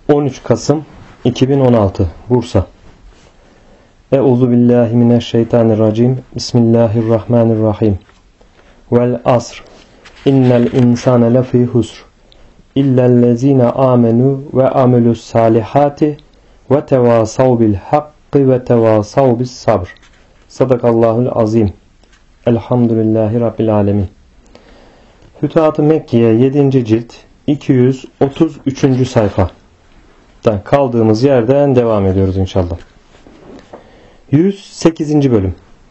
13 Kasım 2016 Bursa. Euzu billahi mineşşeytanirracim. Bismillahirrahmanirrahim. Vel asr. İnnel insane lefî husr. İllellezîne âmenû ve amelus salihati ve tevâsav bil hakkı ve tevâsav bis sabr. Sadakallahul azim. Elhamdülillahi Rabbil alemin. Fütuhat-ı Mekke'ye 7. cilt 233. sayfadan kaldığımız yerden devam ediyoruz inşallah. 108. bölüm.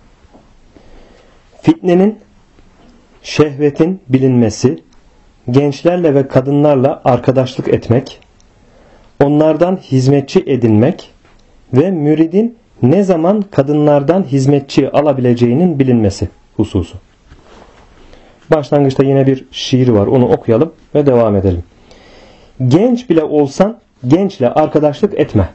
Fitnenin, şehvetin bilinmesi, gençlerle ve kadınlarla arkadaşlık etmek, onlardan hizmetçi edinmek ve müridin ne zaman kadınlardan hizmetçi alabileceğinin bilinmesi hususu. Başlangıçta yine bir şiir var. Onu okuyalım ve devam edelim. Genç bile olsan gençle arkadaşlık etme.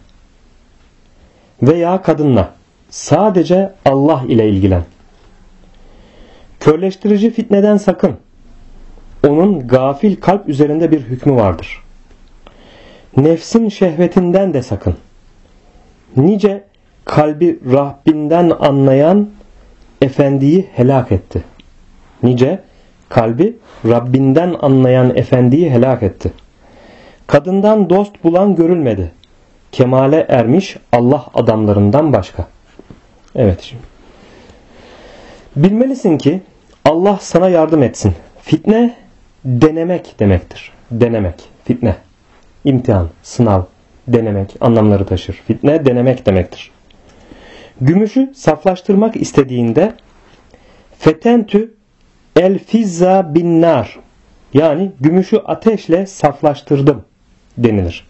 Veya kadınla. Sadece Allah ile ilgilen. Körleştirici fitneden sakın. Onun gafil kalp üzerinde bir hükmü vardır. Nefsin şehvetinden de sakın. Nice kalbi Rabbinden anlayan efendiyi helak etti. Nice kalbi Rabbinden anlayan efendiyi helak etti. Kadından dost bulan görülmedi. Kemale ermiş Allah adamlarından başka. Evet şimdi. Bilmelisin ki Allah sana yardım etsin. Fitne denemek demektir. Denemek, fitne. İmtihan, sınav, denemek anlamları taşır. Fitne denemek demektir. Gümüşü saflaştırmak istediğinde fetentü el fizza bin nar, yani gümüşü ateşle saflaştırdım denilir.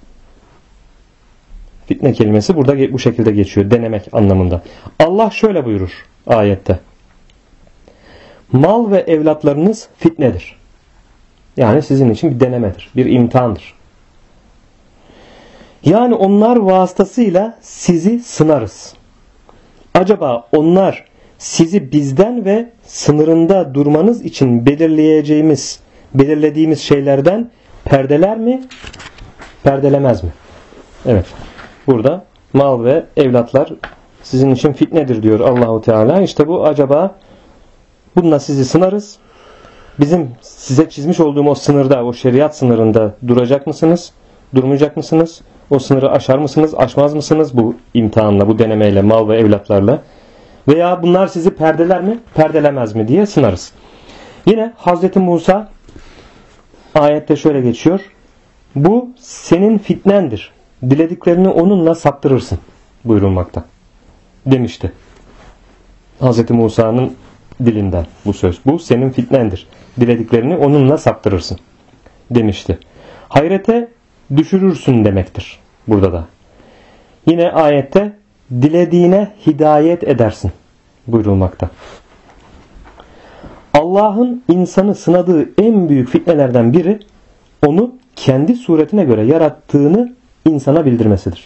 Fitne kelimesi burada bu şekilde geçiyor. Denemek anlamında. Allah şöyle buyurur ayette. Mal ve evlatlarınız fitnedir. Yani sizin için bir denemedir. Bir imtihandır. Yani onlar vasıtasıyla sizi sınarız. Acaba onlar sizi bizden ve sınırında durmanız için belirlediğimiz şeylerden perdeler mi, perdelemez mi? Evet. Burada mal ve evlatlar sizin için fitnedir diyor Allahu Teala. İşte bu, acaba bununla sizi sınarız. Bizim size çizmiş olduğum o sınırda, o şeriat sınırında duracak mısınız? Durmayacak mısınız? O sınırı aşar mısınız? Aşmaz mısınız? Bu imtihanla, bu denemeyle, mal ve evlatlarla. Veya bunlar sizi perdeler mi, perdelemez mi diye sınarız. Yine Hazreti Musa ayette şöyle geçiyor. Bu senin fitnendir. Dilediklerini onunla saptırırsın buyurulmakta demişti. Hazreti Musa'nın dilinden bu söz. Bu senin fitnendir. Dilediklerini onunla saptırırsın demişti. Hayrete düşürürsün demektir burada da. Yine ayette dilediğine hidayet edersin buyurulmakta. Allah'ın insanı sınadığı en büyük fitnelerden biri onu kendi suretine göre yarattığını insana bildirmesidir.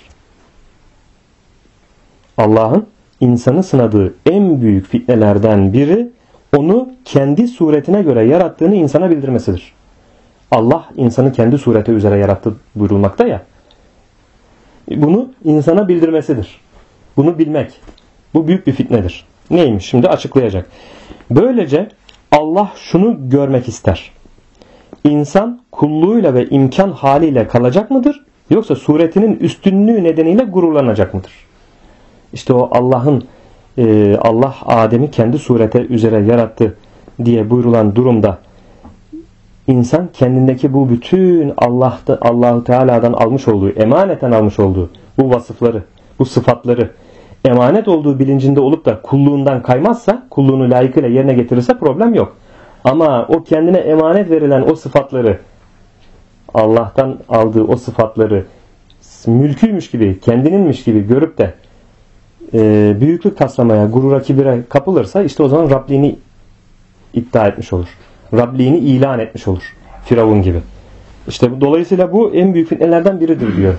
Allah'ın insanı sınadığı en büyük fitnelerden biri onu kendi suretine göre yarattığını insana bildirmesidir. Allah insanı kendi sureti üzere yarattı buyurulmakta ya. Bunu insana bildirmesidir. Bunu bilmek. Bu büyük bir fitnedir. Neymiş? Şimdi açıklayacak. Böylece Allah şunu görmek ister. İnsan kulluğuyla ve imkan haliyle kalacak mıdır? Yoksa suretinin üstünlüğü nedeniyle gururlanacak mıdır? İşte o Allah Adem'i kendi sureti üzere yarattı diye buyurulan durumda insan kendindeki bu bütün Allahu Teala'dan almış olduğu, emaneten almış olduğu bu vasıfları, bu sıfatları emanet olduğu bilincinde olup da kulluğundan kaymazsa, kulluğunu layıkıyla yerine getirirse problem yok. Ama o kendine emanet verilen o sıfatları, Allah'tan aldığı o sıfatları mülküymüş gibi, kendininmiş gibi görüp de büyüklük taslamaya, gurura, kibire kapılırsa işte o zaman Rabliğini iddia etmiş olur. Rabliğini ilan etmiş olur. Firavun gibi. İşte dolayısıyla bu en büyük fitnelerden biridir diyor.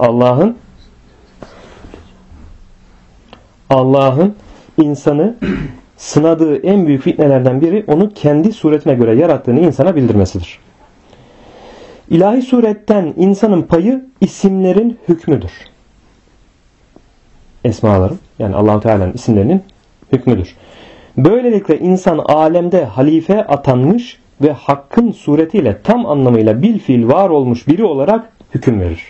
Allah'ın insanı sınadığı en büyük fitnelerden biri onu kendi suretine göre yarattığını insana bildirmesidir. İlahi suretten insanın payı isimlerin hükmüdür. Esmaların, yani Allah-u Teala'nın isimlerinin hükmüdür. Böylelikle insan alemde halife atanmış ve hakkın suretiyle tam anlamıyla bilfiil var olmuş biri olarak hüküm verir.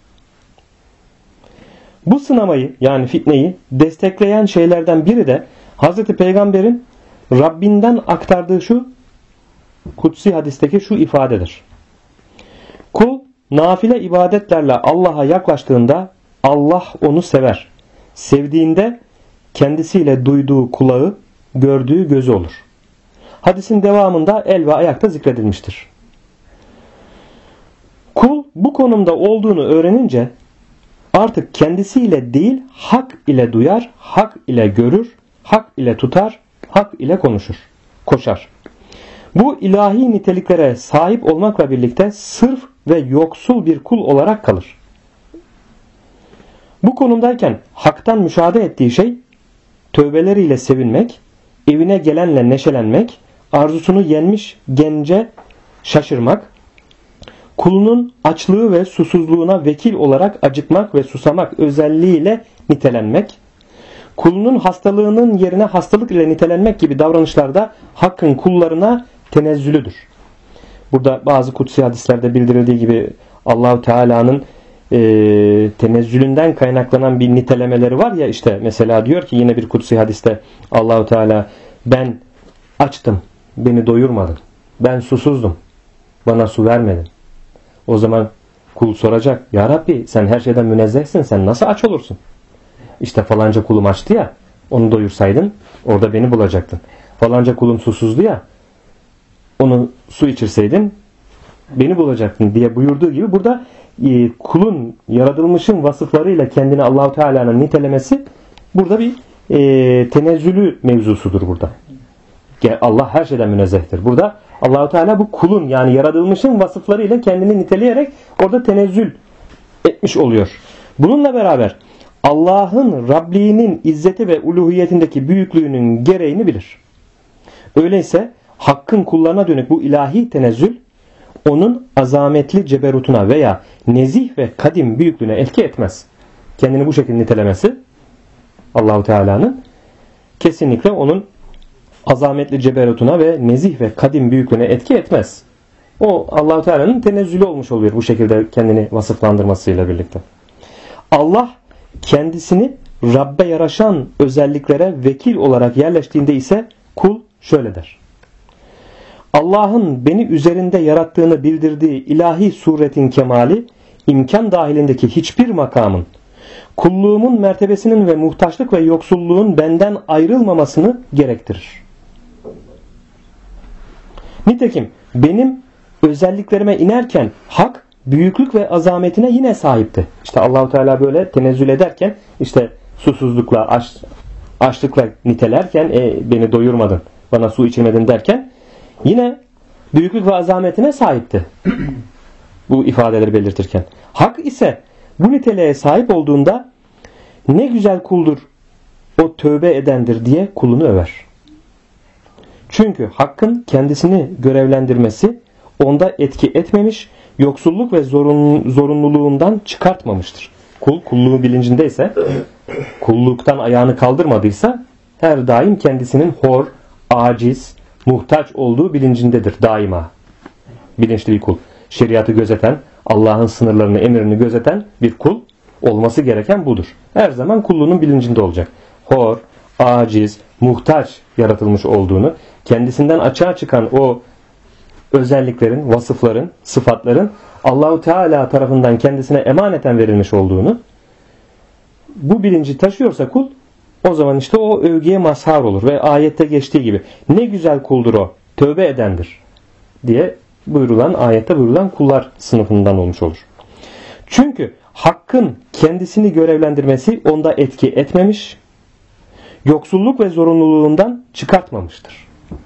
Bu sınamayı, yani fitneyi destekleyen şeylerden biri de Hz. Peygamber'in Rabbinden aktardığı şu kutsi hadisteki şu ifadedir. Kul nafile ibadetlerle Allah'a yaklaştığında Allah onu sever. Sevdiğinde kendisiyle duyduğu kulağı, gördüğü gözü olur. Hadisin devamında el ve ayakta zikredilmiştir. Kul bu konumda olduğunu öğrenince artık kendisiyle değil hak ile duyar, hak ile görür, hak ile tutar, hak ile konuşur, koşar. Bu ilahi niteliklere sahip olmakla birlikte sırf ve yoksul bir kul olarak kalır. Bu konumdayken haktan müşahede ettiği şey tövbeleriyle sevinmek, evine gelenle neşelenmek, arzusunu yenmiş gence şaşırmak, kulunun açlığı ve susuzluğuna vekil olarak acıkmak ve susamak özelliğiyle nitelenmek, kulunun hastalığının yerine hastalık ile nitelenmek gibi davranışlarda hakkın kullarına tenezzülüdür. Burada bazı kutsi hadislerde bildirildiği gibi Allah-u Teala'nın tenezzülünden kaynaklanan bir nitelemeleri var ya, işte mesela diyor ki yine bir kutsi hadiste Allah-u Teala, ben açtım, beni doyurmadın. Ben susuzdum, bana su vermedin. O zaman kul soracak, ya Rabbi sen her şeyden münezzehsin, sen nasıl aç olursun? İşte falanca kulum açtı ya, onu doyursaydın orada beni bulacaktın. Falanca kulum susuzdu ya, onu su içirseydin beni bulacaktın diye buyurduğu gibi burada kulun yaratılmışın vasıflarıyla kendini Allah-u Teala'nın nitelemesi burada bir tenezzülü mevzusudur burada. Allah her şeyden münezzehtir. Burada Allah-u Teala bu kulun, yani yaratılmışın vasıflarıyla kendini niteleyerek orada tenezzül etmiş oluyor. Bununla beraber Allah'ın Rabliğinin izzeti ve uluhiyetindeki büyüklüğünün gereğini bilir. Öyleyse hakkın kullarına dönük bu ilahi tenezzül onun azametli ceberutuna veya nezih ve kadim büyüklüğüne etki etmez. Kendini bu şekilde nitelemesi Allah-u Teala'nın kesinlikle onun azametli ceberutuna ve nezih ve kadim büyüklüğüne etki etmez. O Allah-u Teala'nın tenezzülü olmuş oluyor bu şekilde kendini vasıflandırmasıyla birlikte. Allah kendisini Rabbe yaraşan özelliklere vekil olarak yerleştiğinde ise kul şöyle der: Allah'ın beni üzerinde yarattığını bildirdiği ilahi suretin kemali, imkan dahilindeki hiçbir makamın, kulluğumun mertebesinin ve muhtaçlık ve yoksulluğun benden ayrılmamasını gerektirir. Nitekim benim özelliklerime inerken hak büyüklük ve azametine yine sahipti. İşte Allah-u Teala böyle tenezzül ederken, işte susuzlukla, açlıkla nitelerken beni doyurmadın, bana su içirmedin derken yine büyüklük ve azametine sahipti. Bu ifadeleri belirtirken. Hak ise bu niteliğe sahip olduğunda ne güzel kuldur o tövbe edendir diye kulunu över. Çünkü hakkın kendisini görevlendirmesi onda etki etmemiş, yoksulluk ve zorunluluğundan çıkartmamıştır. Kul kulluğu bilincindeyse, kulluktan ayağını kaldırmadıysa her daim kendisinin hor, aciz, muhtaç olduğu bilincindedir daima. Bilinçli bir kul. Şeriatı gözeten, Allah'ın sınırlarını, emrini gözeten bir kul olması gereken budur. Her zaman kulluğunun bilincinde olacak. Hor, aciz, muhtaç yaratılmış olduğunu, kendisinden açığa çıkan o özelliklerin, vasıfların, sıfatların Allah-u Teala tarafından kendisine emaneten verilmiş olduğunu, bu bilinci taşıyorsa kul, o zaman işte o övgüye mazhar olur ve ayette geçtiği gibi ne güzel kuldur o, tövbe edendir diye ayette buyurulan kullar sınıfından olmuş olur. Çünkü hakkın kendisini görevlendirmesi onda etki etmemiş, yoksulluk ve zorunluluğundan çıkartmamıştır.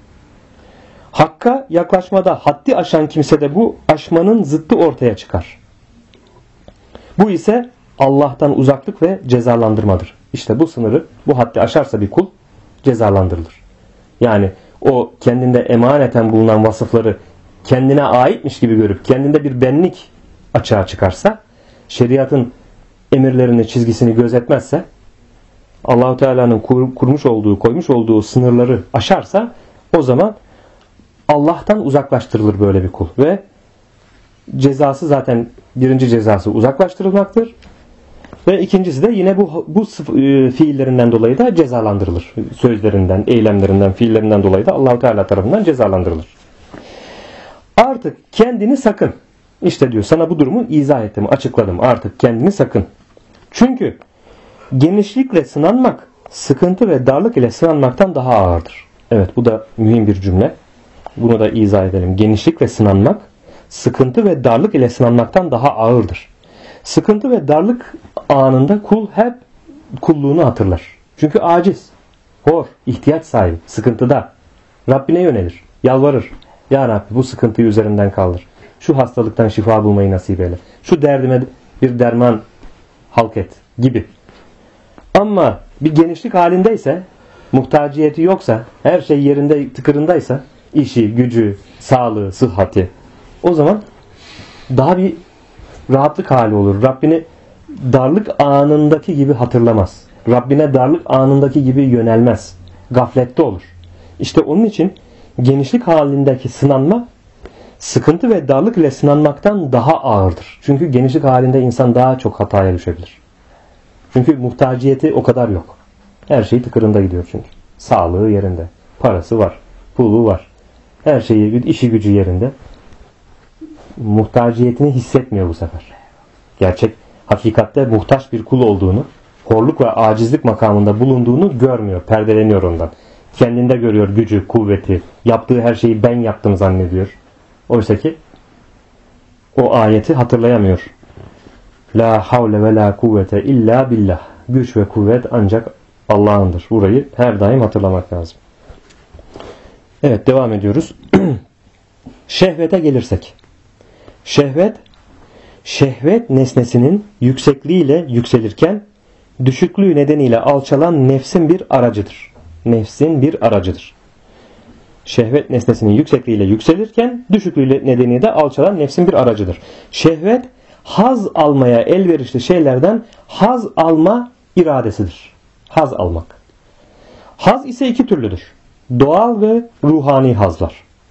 Hakka yaklaşmada haddi aşan kimsede bu aşmanın zıttı ortaya çıkar. Bu ise Allah'tan uzaklık ve cezalandırmadır. İşte bu sınırı, bu haddi aşarsa bir kul cezalandırılır. Yani o kendinde emaneten bulunan vasıfları kendine aitmiş gibi görüp kendinde bir benlik açığa çıkarsa, şeriatın emirlerini, çizgisini gözetmezse, Allah-u Teala'nın kurmuş olduğu, koymuş olduğu sınırları aşarsa, o zaman Allah'tan uzaklaştırılır böyle bir kul. Ve cezası zaten birinci cezası uzaklaştırılmaktır. Ve ikincisi de yine bu fiillerinden dolayı da cezalandırılır. Sözlerinden, eylemlerinden, fiillerinden dolayı da Allah-u Teala tarafından cezalandırılır. Artık kendini sakın. İşte diyor, sana bu durumu izah ettim, açıkladım. Artık kendini sakın. Çünkü genişlikle sınanmak, sıkıntı ve darlık ile sınanmaktan daha ağırdır. Evet, bu da mühim bir cümle. Bunu da izah edelim. Genişlik ve sınanmak, sıkıntı ve darlık ile sınanmaktan daha ağırdır. Sıkıntı ve darlık anında kul hep kulluğunu hatırlar. Çünkü aciz, hor, ihtiyaç sahibi, sıkıntıda. Rabbine yönelir, yalvarır. Ya Rabbi, bu sıkıntıyı üzerimden kaldır. Şu hastalıktan şifa bulmayı nasip eyle. Şu derdime bir derman halk et gibi. Ama bir genişlik halindeyse, muhtaciyeti yoksa, her şey yerinde, tıkırındaysa, işi, gücü, sağlığı, sıhhati, o zaman daha bir rahatlık hali olur. Rabbini darlık anındaki gibi hatırlamaz. Rabbine darlık anındaki gibi yönelmez. Gaflette olur. İşte onun için genişlik halindeki sınanma, sıkıntı ve darlık ile sınanmaktan daha ağırdır. Çünkü genişlik halinde insan daha çok hataya düşebilir. Çünkü muhtaciyeti o kadar yok. Her şey tıkırında gidiyor çünkü. Sağlığı yerinde. Parası var. Pulu var. Her şeyi, işi gücü yerinde. Muhtaciyetini hissetmiyor bu sefer. Gerçek, hakikatte muhtaç bir kul olduğunu, horluk ve acizlik makamında bulunduğunu görmüyor. Perdeleniyor ondan. Kendinde görüyor gücü, kuvveti. Yaptığı her şeyi ben yaptım zannediyor. Oysa ki o ayeti hatırlayamıyor. La havle ve la kuvvete illa billah. Güç ve kuvvet ancak Allah'ındır. Burayı her daim hatırlamak lazım. Evet, devam ediyoruz. Şehvete gelirsek. Şehvet nesnesinin yüksekliğiyle yükselirken düşüklüğü nedeniyle alçalan nefsin bir aracıdır. Nefsin bir aracıdır. Şehvet nesnesinin yüksekliğiyle yükselirken düşüklüğü nedeniyle de alçalan nefsin bir aracıdır. Şehvet, haz almaya elverişli şeylerden haz alma iradesidir. Haz almak. Haz ise iki türlüdür. Doğal ve ruhani hazlar.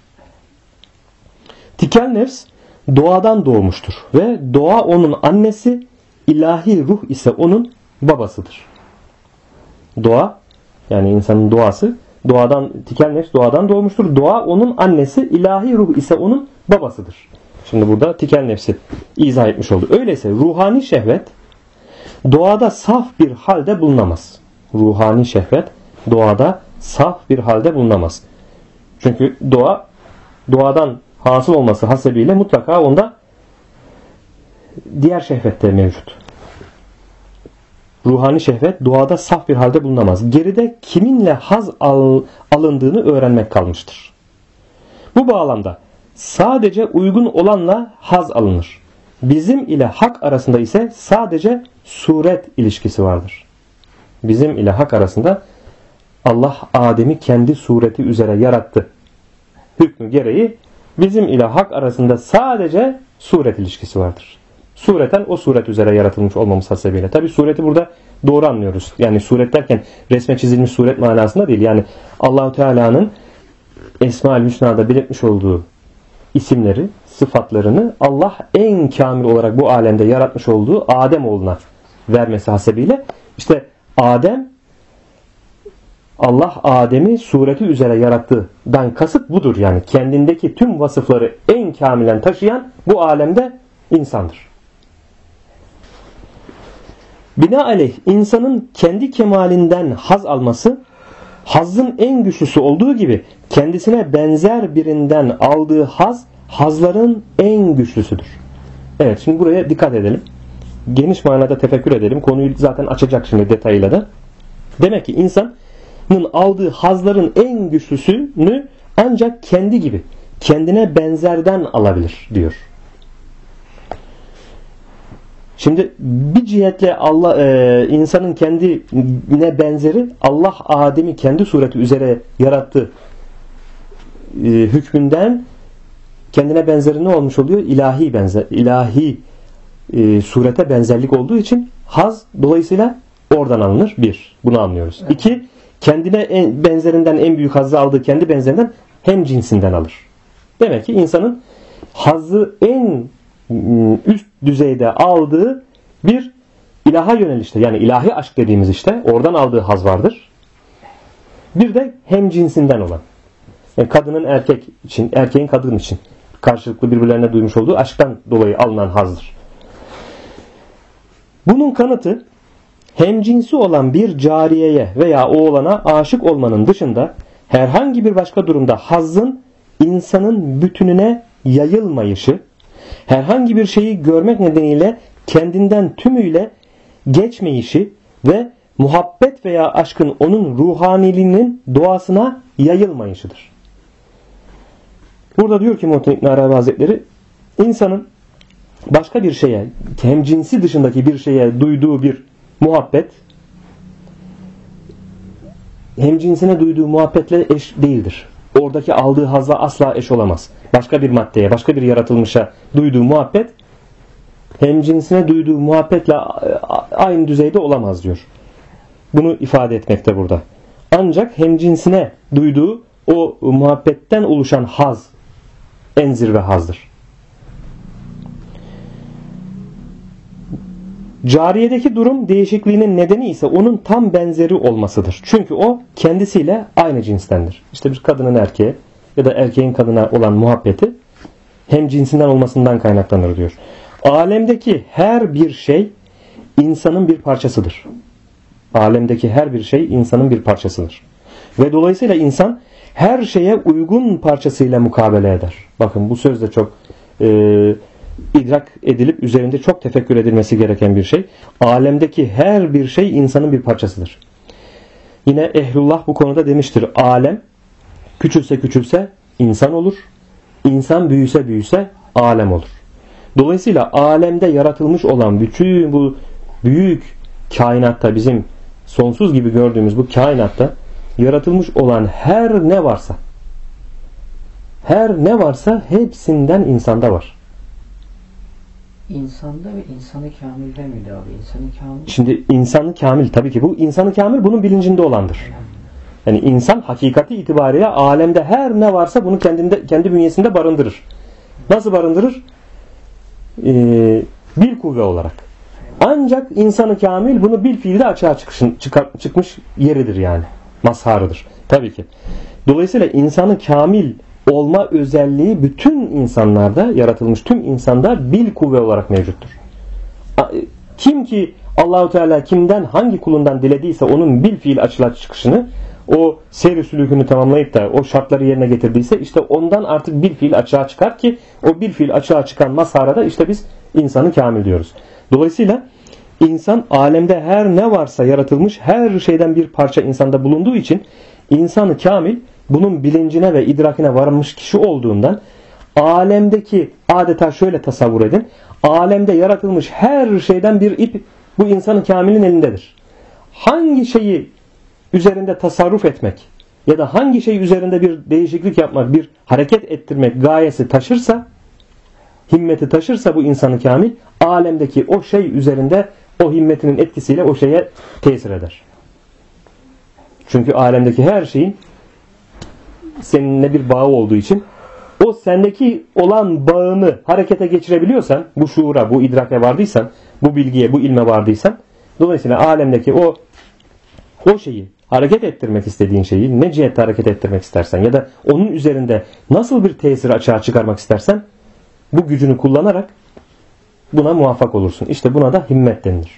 Tikel nefs doğadan doğmuştur ve doğa onun annesi, ilahi ruh ise onun babasıdır. Doğa, yani insanın doğası, tikel nefs doğadan doğmuştur. Doğa onun annesi, ilahi ruh ise onun babasıdır. Şimdi burada tikel nefsi izah etmiş oldu. Öyleyse ruhani şehvet doğada saf bir halde bulunamaz. Ruhani şehvet doğada saf bir halde bulunamaz. Çünkü doğadan hasıl olması hasebiyle mutlaka onda diğer şehvet de mevcut. Ruhani şehvet doğada saf bir halde bulunamaz. Geride kiminle haz alındığını öğrenmek kalmıştır. Bu bağlamda sadece uygun olanla haz alınır. Bizim ile hak arasında ise sadece suret ilişkisi vardır. Bizim ile hak arasında Allah Adem'i kendi sureti üzere yarattı hükmü gereği bizim ile hak arasında sadece suret ilişkisi vardır. Sureten o suret üzere yaratılmış olmamız hasebiyle. Tabi sureti burada doğru anlıyoruz. Yani suret derken resme çizilmiş suret manasında değil. Yani Allah-u Teala'nın Esma-ül Hüsna'da belirtmiş olduğu isimleri, sıfatlarını Allah en kamil olarak bu alemde yaratmış olduğu Adem oğluna vermesi hasebiyle işte Allah Adem'i sureti üzere yarattığından kasıt budur. Yani kendindeki tüm vasıfları en kamilen taşıyan bu alemde insandır. Binaenaleyh insanın kendi kemalinden haz alması, hazzın en güçlüsü olduğu gibi kendisine benzer birinden aldığı hazların en güçlüsüdür. Evet, şimdi buraya dikkat edelim. Geniş manada tefekkür edelim. Konuyu zaten açacak şimdi detayıyla da. Demek ki insanın aldığı hazların en güçlüsünü ancak kendi gibi, kendine benzerden alabilir diyor. Şimdi bir cihetle insanın kendine benzeri Allah Adem'i kendi sureti üzere yarattı hükmünden kendine benzeri ne olmuş oluyor? İlahi surete benzerlik olduğu için haz dolayısıyla oradan alınır. Bir. Bunu anlıyoruz. Evet. İki. Kendine benzerinden en büyük hazzı aldığı kendi benzerinden hem cinsinden alır. Demek ki insanın hazzı en üst düzeyde aldığı bir ilaha yönelişte, yani ilahi aşk dediğimiz işte oradan aldığı haz vardır. Bir de hem cinsinden olan. Yani kadının erkek için, erkeğin kadın için karşılıklı birbirlerine duymuş olduğu aşktan dolayı alınan hazdır. Bunun kanıtı hemcinsi olan bir cariyeye veya oğlana aşık olmanın dışında herhangi bir başka durumda hazzın insanın bütününe yayılmayışı, herhangi bir şeyi görmek nedeniyle kendinden tümüyle geçmeyişi ve muhabbet veya aşkın onun ruhaniliğinin doğasına yayılmayışıdır. Burada diyor ki Muhittin İbn Arabi Hazretleri, insanın başka bir şeye, hem cinsi dışındaki bir şeye duyduğu bir muhabbet, hem cinsine duyduğu muhabbetle eş değildir. Oradaki aldığı hazla asla eş olamaz. Başka bir maddeye, başka bir yaratılmışa duyduğu muhabbet, hem cinsine duyduğu muhabbetle aynı düzeyde olamaz diyor. Bunu ifade etmekte burada. Ancak hem cinsine duyduğu o muhabbetten oluşan haz en zirve hazdır. Cariyedeki durum değişikliğinin nedeni ise onun tam benzeri olmasıdır. Çünkü o kendisiyle aynı cinstendir. İşte bir kadının erkeğe ya da erkeğin kadına olan muhabbeti hem cinsinden olmasından kaynaklanır diyor. Alemdeki her bir şey insanın bir parçasıdır. Alemdeki her bir şey insanın bir parçasıdır. Ve dolayısıyla insan her şeye uygun parçasıyla mukabele eder. Bakın bu söz de çok idrak edilip üzerinde çok tefekkür edilmesi gereken bir şey. Alemdeki her bir şey insanın bir parçasıdır. Yine Ehlullah bu konuda demiştir. Alem küçülse küçülse insan olur. İnsan büyüse büyüse alem olur. Dolayısıyla alemde yaratılmış olan bütün bu büyük kainatta, bizim sonsuz gibi gördüğümüz bu kainatta yaratılmış olan her ne varsa hepsinden insanda var. İnsanda ve insanı kamilde miydi abi? İnsanı kamil. Şimdi insanı kamil, tabii ki bu insanı kamil bunun bilincinde olandır. Yani insan hakikati itibariyle alemde her ne varsa bunu kendi bünyesinde barındırır. Nasıl barındırır? Bil kuvve olarak. Ancak insanı kamil bunu bil fiilde açığa çıkmış yeridir yani. Mazharıdır. Tabii ki. Dolayısıyla insanı kamil olma özelliği bütün insanlarda, yaratılmış tüm insanda bil kuvve olarak mevcuttur. Kim ki Allahu Teala kimden, hangi kulundan dilediyse onun bil fiil açığa çıkışını, o seyr-i sülûkünü tamamlayıp da o şartları yerine getirdiyse işte ondan artık bil fiil açığa çıkar ki o bil fiil açığa çıkan mazhara da işte biz insanı kamil diyoruz. Dolayısıyla insan alemde her ne varsa yaratılmış her şeyden bir parça insanda bulunduğu için insanı kamil bunun bilincine ve idrakine varmış kişi olduğundan alemdeki, adeta şöyle tasavvur edin, alemde yaratılmış her şeyden bir ip bu insanı kamilin elindedir. Hangi şeyi üzerinde tasarruf etmek ya da hangi şey üzerinde bir değişiklik yapmak, bir hareket ettirmek gayesi taşırsa, himmeti taşırsa bu insanı kamil, alemdeki o şey üzerinde o himmetinin etkisiyle o şeye tesir eder. Çünkü alemdeki her şeyin seninle bir bağı olduğu için o sendeki olan bağını harekete geçirebiliyorsan, bu şuura, bu idrake vardıysan, bu bilgiye, bu ilme vardıysan, dolayısıyla alemdeki o şeyi, hareket ettirmek istediğin şeyi, ne cihette hareket ettirmek istersen ya da onun üzerinde nasıl bir tesir açığa çıkarmak istersen, bu gücünü kullanarak buna muvaffak olursun. İşte buna da himmet denilir.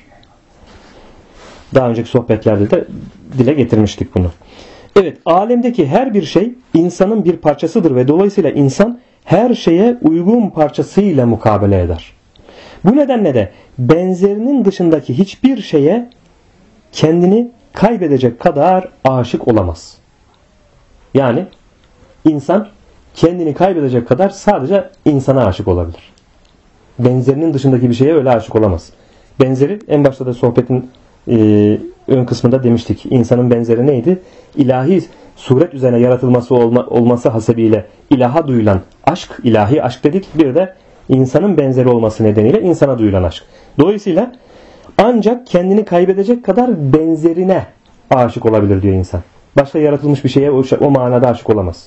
Daha önceki sohbetlerde de dile getirmiştik bunu. Evet, alemdeki her bir şey insanın bir parçasıdır ve dolayısıyla insan her şeye uygun parçasıyla mukabele eder. Bu nedenle de benzerinin dışındaki hiçbir şeye kendini kaybedecek kadar aşık olamaz. Yani insan kendini kaybedecek kadar sadece insana aşık olabilir. Benzerinin dışındaki bir şeye öyle aşık olamaz. Benzeri, en başta da sohbetin ön kısmında demiştik. İnsanın benzeri neydi? İlahi suret üzerine yaratılması olması hasebiyle ilaha duyulan aşk, ilahi aşk dedik. Bir de insanın benzeri olması nedeniyle insana duyulan aşk. Dolayısıyla ancak kendini kaybedecek kadar benzerine aşık olabilir diyor insan. Başka yaratılmış bir şeye o manada aşık olamaz.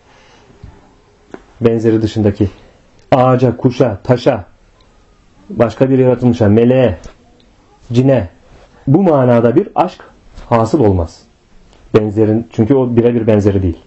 Benzeri dışındaki ağaca, kuşa, taşa, başka bir yaratılmışa, meleğe, cine, bu manada bir aşk hasıl olmaz. Benzerin, çünkü o birebir benzeri değil.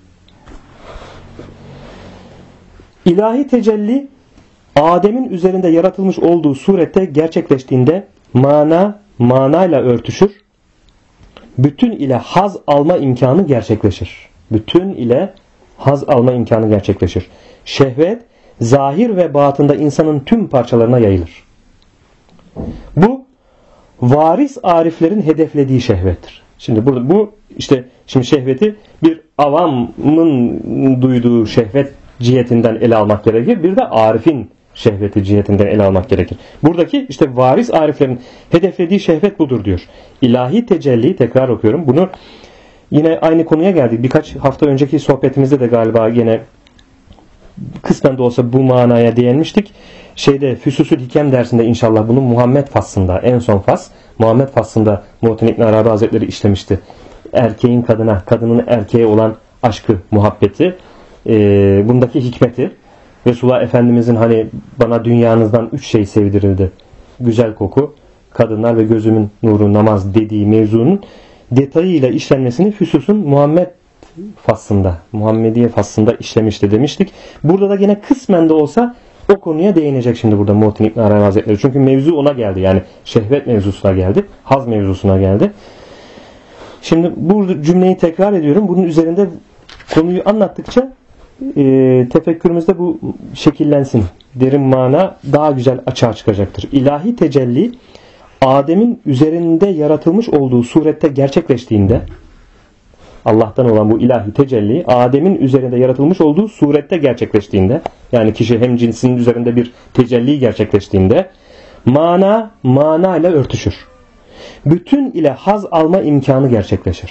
İlahi tecelli Adem'in üzerinde yaratılmış olduğu surette gerçekleştiğinde manayla örtüşür. Bütün ile haz alma imkanı gerçekleşir. Bütün ile haz alma imkanı gerçekleşir. Şehvet zahir ve batında insanın tüm parçalarına yayılır. Bu varis ariflerin hedeflediği şehvettir. Şimdi burada bu şimdi şehveti bir avamın duyduğu şehvet cihetinden ele almak gerekir. Bir de arifin şehveti cihetinden ele almak gerekir. Buradaki varis ariflerin hedeflediği şehvet budur diyor. İlahi tecelli, tekrar okuyorum. Bunu yine aynı konuya geldik. Birkaç hafta önceki sohbetimizde de galiba yine kısmen de olsa bu manaya değinmiştik. Füsusül Hikem dersinde inşallah bunu Muhammed faslında, en son fas Muhammed faslında Muhittin İbn Arabi Hazretleri işlemişti. Erkeğin kadına, kadının erkeğe olan aşkı, muhabbeti, bundaki hikmeti. Resulullah Efendimizin hani bana dünyanızdan 3 şey sevdirildi. Güzel koku, kadınlar ve gözümün nuru, namaz dediği mevzunun detayıyla işlenmesini Füsus'un Muhammed faslında, Muhammediye faslında işlemişti demiştik. Burada da yine kısmen de olsa o konuya değinecek şimdi burada Muhittin İbn Arabi Hazretleri. Çünkü mevzu ona geldi. Yani şehvet mevzusuna geldi. Haz mevzusuna geldi. Şimdi bu cümleyi tekrar ediyorum. Bunun üzerinde konuyu anlattıkça tefekkürümüzde bu şekillensin. Derin mana daha güzel açığa çıkacaktır. İlahi tecelli Adem'in üzerinde yaratılmış olduğu surette gerçekleştiğinde, Allah'tan olan bu ilahi tecelli Adem'in üzerinde yaratılmış olduğu surette gerçekleştiğinde, yani kişi hem cinsinin üzerinde bir tecelli gerçekleştiğinde mana ile örtüşür. Bütün ile haz alma imkanı gerçekleşir.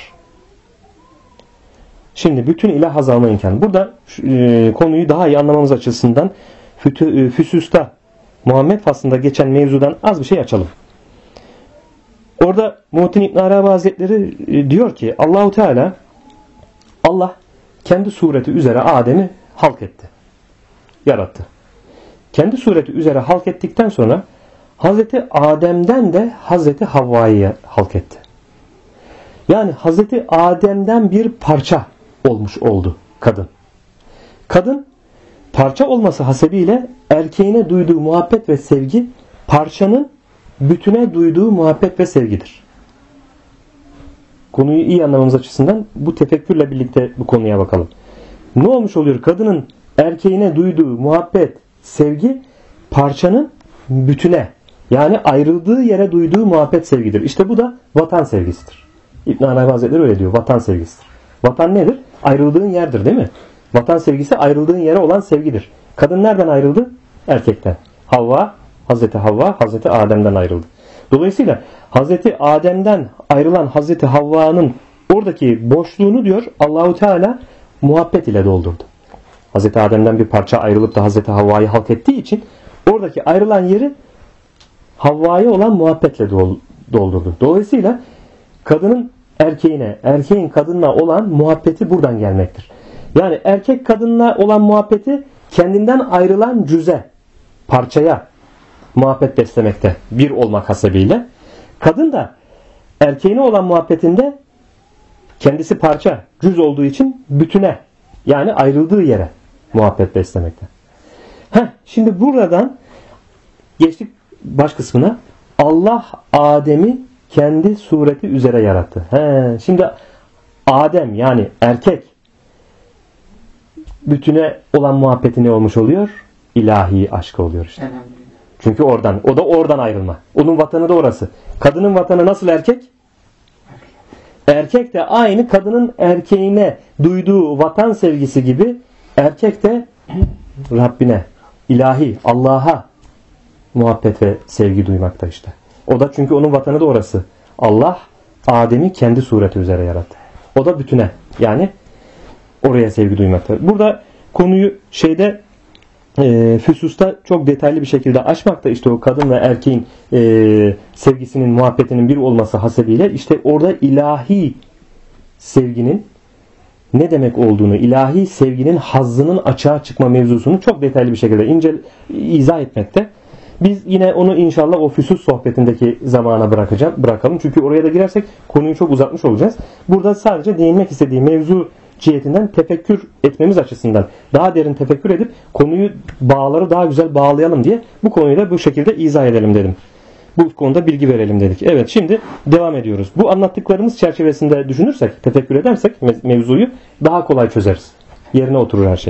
Şimdi bütün ile haz alma imkanı. Burada konuyu daha iyi anlamamız açısından Füsus'ta Muhammed faslında geçen mevzudan az bir şey açalım. Orada Muhittin İbn Arabi Hazretleri diyor ki Allahu Teala, Allah kendi sureti üzere Adem'i halk etti. Yarattı. Kendi sureti üzere halk ettikten sonra Hazreti Adem'den de Hazreti Havva'yı halk etti. Yani Hazreti Adem'den bir parça olmuş oldu kadın. Kadın parça olması hasebiyle erkeğine duyduğu muhabbet ve sevgi parçanın bütüne duyduğu muhabbet ve sevgidir. Konuyu iyi anlamamız açısından bu tefekkürle birlikte bu konuya bakalım. Ne olmuş oluyor? Kadının erkeğine duyduğu muhabbet, sevgi parçanın bütüne, yani ayrıldığı yere duyduğu muhabbet, sevgidir. İşte bu da vatan sevgisidir. İbn Arabi Hazretleri öyle diyor. Vatan sevgisidir. Vatan nedir? Ayrıldığın yerdir, değil mi? Vatan sevgisi ayrıldığın yere olan sevgidir. Kadın nereden ayrıldı? Erkekten. Hazreti Havva, Hazreti Adem'den ayrıldı. Dolayısıyla Hazreti Adem'den ayrılan Hazreti Havva'nın oradaki boşluğunu diyor Allahu Teala muhabbet ile doldurdu. Hazreti Adem'den bir parça ayrılıp da Hazreti Havva'yı halk ettiği için oradaki ayrılan yeri Havva'ya olan muhabbetle doldurdu. Dolayısıyla kadının erkeğine, erkeğin kadınına olan muhabbeti buradan gelmektir. Yani erkek kadınla olan muhabbeti kendinden ayrılan cüze, parçaya muhabbet beslemekte, bir olmak hasebiyle. Kadın da erkeğine olan muhabbetinde kendisi parça, cüz olduğu için bütüne, yani ayrıldığı yere muhabbet beslemekte. Şimdi buradan geçtik baş kısmına. Allah Adem'i kendi sureti üzere yarattı. Şimdi Adem, yani erkek, bütüne olan muhabbeti ne olmuş oluyor? İlahi aşkı oluyor işte. Çünkü o da oradan ayrılma. Onun vatanı da orası. Kadının vatanı nasıl erkek? Erkek de aynı kadının erkeğine duyduğu vatan sevgisi gibi erkek de Rabbine, ilahi, Allah'a muhabbet ve sevgi duymakta işte. O da çünkü onun vatanı da orası. Allah Adem'i kendi sureti üzere yarattı. O da bütüne. Yani oraya sevgi duymakta. Burada konuyu Füsus'ta çok detaylı bir şekilde açmakta, işte o kadın ve erkeğin sevgisinin, muhabbetinin bir olması hasebiyle işte orada ilahi sevginin ne demek olduğunu, ilahi sevginin hazzının açığa çıkma mevzusunu çok detaylı bir şekilde izah etmekte. Biz yine onu inşallah o Füsus sohbetindeki zamana bırakalım. Çünkü oraya da girersek konuyu çok uzatmış olacağız. Burada sadece değinmek istediği mevzu cihetinden tefekkür etmemiz açısından daha derin tefekkür edip konuyu, bağları daha güzel bağlayalım diye bu konuyu da bu şekilde izah edelim dedim. Bu konuda bilgi verelim dedik. Evet, şimdi devam ediyoruz. Bu anlattıklarımız çerçevesinde düşünürsek, tefekkür edersek mevzuyu daha kolay çözeriz. Yerine oturur her şey.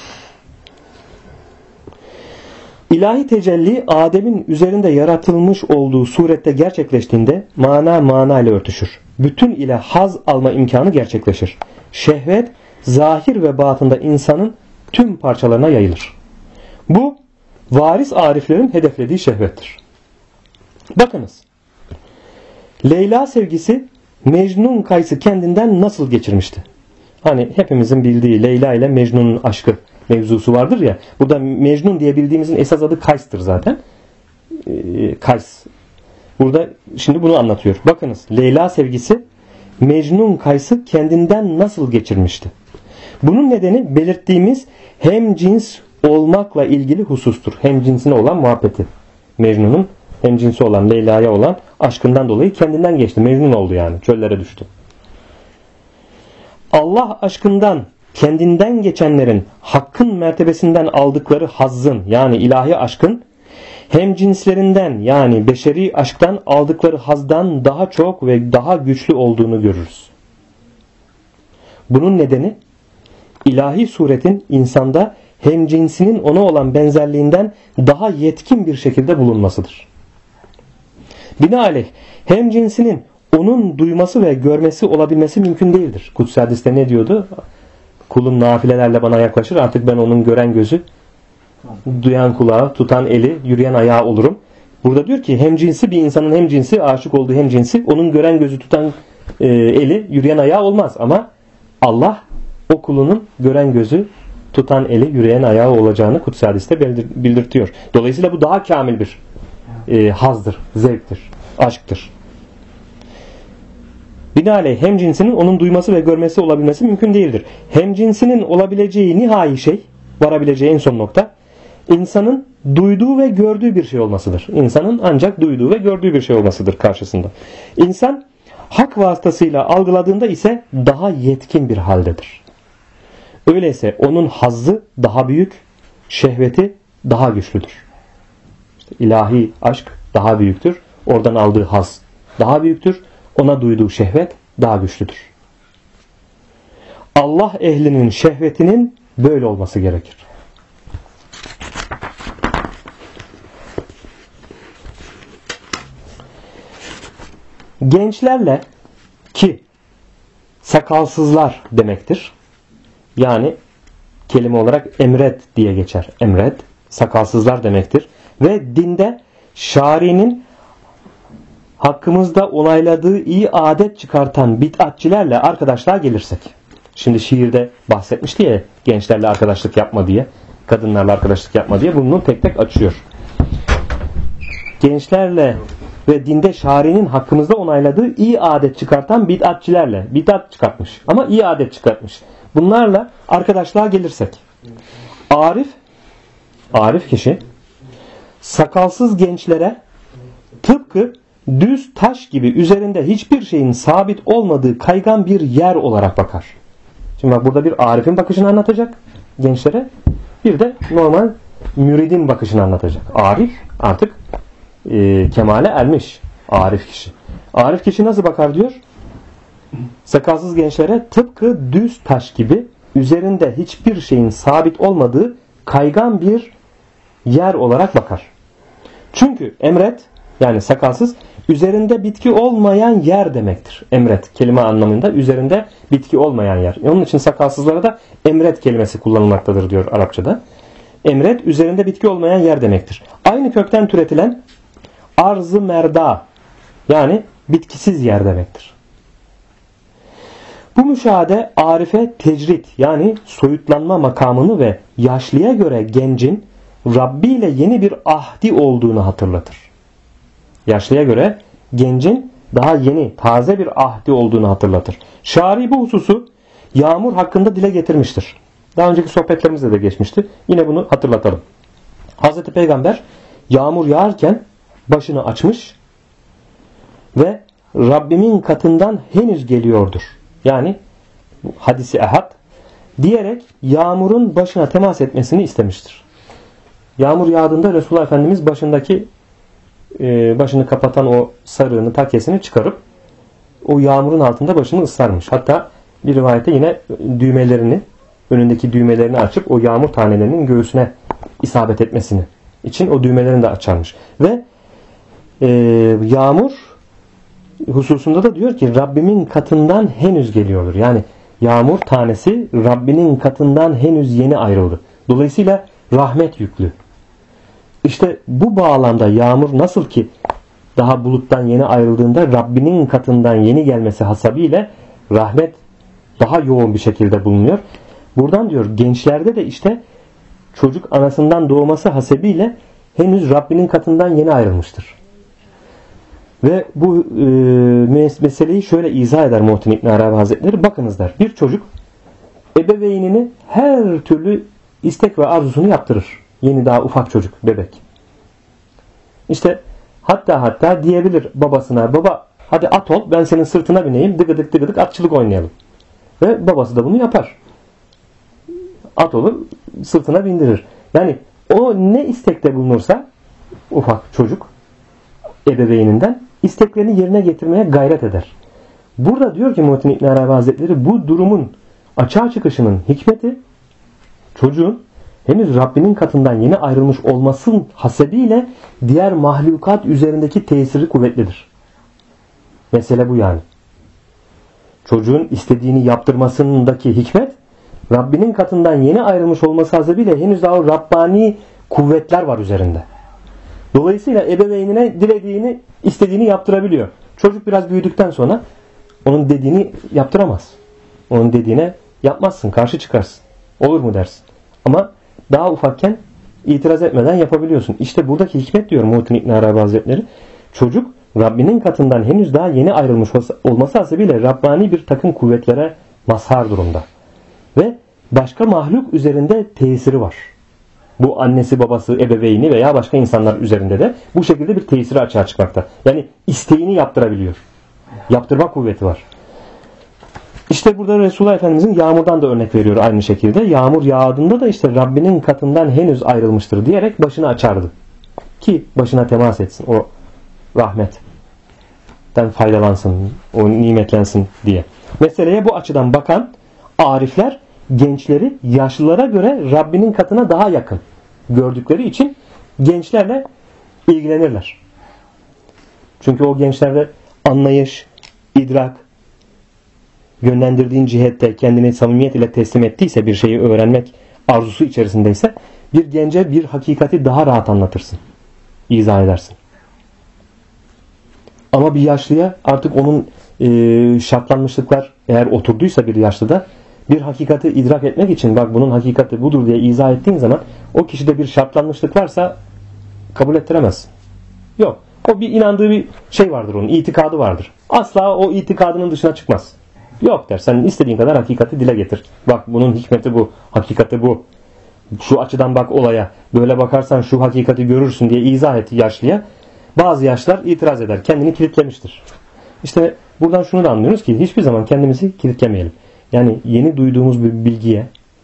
İlahi tecelli Adem'in üzerinde yaratılmış olduğu surette gerçekleştiğinde mana ile örtüşür. Bütün ile haz alma imkanı gerçekleşir. Şehvet zahir ve batında insanın tüm parçalarına yayılır. Bu varis ariflerin hedeflediği şehvettir. Bakınız. Leyla sevgisi Mecnun Kays'ı kendinden nasıl geçirmişti? Hani hepimizin bildiği Leyla ile Mecnun'un aşkı mevzusu vardır ya. Burada Mecnun diye bildiğimizin esas adı Kays'tır zaten. Kays. Burada şimdi bunu anlatıyor. Bakınız, Leyla sevgisi Mecnun Kays'ı kendinden nasıl geçirmişti? Bunun nedeni belirttiğimiz hemcins olmakla ilgili husustur. Hemcinsine olan muhabbeti. Mecnun'un hemcinsi olan Leyla'ya olan aşkından dolayı kendinden geçti. Mecnun oldu yani. Çöllere düştü. Allah aşkından kendinden geçenlerin hakkın mertebesinden aldıkları hazzın, yani ilahi aşkın hemcinslerinden, yani beşeri aşktan aldıkları hazdan daha çok ve daha güçlü olduğunu görürüz. Bunun nedeni ilahi suretin insanda hemcinsinin ona olan benzerliğinden daha yetkin bir şekilde bulunmasıdır. Binaenaleyh hemcinsinin onun duyması ve görmesi olabilmesi mümkün değildir. Kutsi hadiste ne diyordu? Kulum nafilelerle bana yaklaşır, artık ben onun gören gözü, duyan kulağı, tutan eli, yürüyen ayağı olurum. Burada diyor ki hemcinsi, bir insanın hemcinsi, aşık olduğu hemcinsi onun gören gözü, tutan eli, yürüyen ayağı olmaz. Ama Allah o kulunun gören gözü, tutan eli, yürüyen ayağı olacağını Kutsi hadiste bildirtiyor. Dolayısıyla bu daha kamil bir hazdır, zevktir, aşktır. Binaenaleyh hemcinsinin onun duyması ve görmesi olabilmesi mümkün değildir. Hemcinsinin olabileceği nihai şey, varabileceği en son nokta, insanın duyduğu ve gördüğü bir şey olmasıdır. İnsanın ancak duyduğu ve gördüğü bir şey olmasıdır karşısında. İnsan hak vasıtasıyla algıladığında ise daha yetkin bir haldedir. Öyleyse onun hazzı daha büyük, şehveti daha güçlüdür. İşte ilahi aşk daha büyüktür. Oradan aldığı haz daha büyüktür. Ona duyduğu şehvet daha güçlüdür. Allah ehlinin şehvetinin böyle olması gerekir. Gençlerle, ki sakalsızlar demektir. Yani kelime olarak emret diye geçer. Emret, sakalsızlar demektir. Ve dinde şari'nin hakkımızda onayladığı iyi adet çıkartan bid'atçilerle arkadaşlığa gelirsek. Şimdi şiirde bahsetmişti ya, gençlerle arkadaşlık yapma diye, kadınlarla arkadaşlık yapma diye, bunu tek tek açıyor. Gençlerle ve dinde şari'nin hakkımızda onayladığı iyi adet çıkartan bid'atçilerle, bid'at çıkartmış ama iyi adet çıkartmış. Bunlarla arkadaşlığa gelirsek, arif kişi sakalsız gençlere tıpkı düz taş gibi üzerinde hiçbir şeyin sabit olmadığı kaygan bir yer olarak bakar. Şimdi bak, burada bir arifin bakışını anlatacak gençlere. Bir de normal müridin bakışını anlatacak. Arif artık kemale ermiş. Arif kişi. Arif kişi nasıl bakar diyor? Sakalsız gençlere tıpkı düz taş gibi üzerinde hiçbir şeyin sabit olmadığı kaygan bir yer olarak bakar. Çünkü emret, yani sakalsız, üzerinde bitki olmayan yer demektir. Emret kelime anlamında üzerinde bitki olmayan yer. Onun için sakalsızlara da emret kelimesi kullanılmaktadır diyor Arapçada. Emret üzerinde bitki olmayan yer demektir. Aynı kökten türetilen arz-ı merda, yani bitkisiz yer demektir. Bu müşahede arife tecrit yani soyutlanma makamını ve yaşlıya göre gencin Rabbi ile yeni bir ahdi olduğunu hatırlatır. Yaşlıya göre gencin daha yeni, taze bir ahdi olduğunu hatırlatır. Şari bu hususu yağmur hakkında dile getirmiştir. Daha önceki sohbetlerimizde de geçmişti. Yine bunu hatırlatalım. Hazreti Peygamber yağmur yağarken başını açmış ve Rabbimin katından henüz geliyordur. Yani hadisi ehad diyerek yağmurun başına temas etmesini istemiştir. Yağmur yağdığında Resulullah Efendimiz başını kapatan o sarığını, takkesini çıkarıp o yağmurun altında başını ıslarmış. Hatta bir rivayette yine önündeki düğmelerini açıp o yağmur tanelerinin göğsüne isabet etmesini için o düğmelerini de açarmış. Ve yağmur hususunda da diyor ki Rabbimin katından henüz geliyordur. Yani yağmur tanesi Rabbinin katından henüz yeni ayrıldı. Dolayısıyla rahmet yüklü. İşte bu bağlamda yağmur nasıl ki daha buluttan yeni ayrıldığında Rabbinin katından yeni gelmesi hasebiyle rahmet daha yoğun bir şekilde bulunuyor. Buradan diyor gençlerde de işte çocuk anasından doğması hasebiyle henüz Rabbinin katından yeni ayrılmıştır. Ve bu meseleyi şöyle izah eder Muhittin İbn Arabi Hazretleri. Bakınız der, bir çocuk ebeveynini her türlü istek ve arzusunu yaptırır. Yeni daha ufak çocuk, bebek. İşte hatta diyebilir babasına, baba hadi at ol ben senin sırtına bineyim, dıgıdık dıgıdık atçılık oynayalım. Ve babası da bunu yapar. At olur sırtına bindirir. Yani o ne istekte bulunursa ufak çocuk ebeveyninden isteklerini yerine getirmeye gayret eder. Burada diyor ki Muhittin İbn Arabi Hazretleri bu durumun açığa çıkışının hikmeti çocuğun henüz Rabbinin katından yeni ayrılmış olmasının hasebiyle diğer mahlukat üzerindeki tesiri kuvvetlidir. Mesele bu yani. Çocuğun istediğini yaptırmasındaki hikmet Rabbinin katından yeni ayrılmış olması hasebiyle henüz daha o Rabbani kuvvetler var üzerinde. Dolayısıyla ebeveynine dilediğini, istediğini yaptırabiliyor. Çocuk biraz büyüdükten sonra onun dediğini yaptıramaz. Onun dediğine yapmazsın, karşı çıkarsın. Olur mu dersin. Ama daha ufakken itiraz etmeden yapabiliyorsun. İşte buradaki hikmet diyor Muhittin İbn Arabi Hazretleri. Çocuk Rabbinin katından henüz daha yeni ayrılmış olması hasebiyle Rabbani bir takım kuvvetlere mazhar durumda. Ve başka mahluk üzerinde tesiri var. Bu annesi, babası, ebeveyni veya başka insanlar üzerinde de bu şekilde bir tesiri açığa çıkmakta. Yani isteğini yaptırabiliyor. Yaptırma kuvveti var. İşte burada Resulullah Efendimizin yağmurdan da örnek veriyor aynı şekilde. Yağmur yağdığında da işte Rabbinin katından henüz ayrılmıştır diyerek başını açardı. Ki başına temas etsin. O rahmetten faydalansın, o nimetlensin diye. Meseleye bu açıdan bakan arifler gençleri yaşlılara göre Rabbinin katına daha yakın gördükleri için gençlerle ilgilenirler. Çünkü o gençlerde anlayış, idrak, yönlendirdiğin cihette kendini samimiyet ile teslim ettiyse, bir şeyi öğrenmek arzusu içerisindeyse bir gence bir hakikati daha rahat anlatırsın. İzah edersin. Ama bir yaşlıya artık onun şartlanmışlıklar eğer oturduysa bir yaşlıda bir hakikati idrak etmek için bak bunun hakikati budur diye izah ettiğin zaman o kişide bir şartlanmışlık varsa kabul ettiremezsin. Yok. O bir inandığı bir şey vardır onun. İtikadı vardır. Asla o itikadının dışına çıkmaz. Yok der. Sen istediğin kadar hakikati dile getir. Bak bunun hikmeti bu. Hakikati bu. Şu açıdan bak olaya. Böyle bakarsan şu hakikati görürsün diye izah etti yaşlıya. Bazı yaşlılar itiraz eder. Kendini kilitlemiştir. İşte buradan şunu da anlıyoruz ki hiçbir zaman kendimizi kilitlemeyelim. Yani yeni duyduğumuz bir bilgiye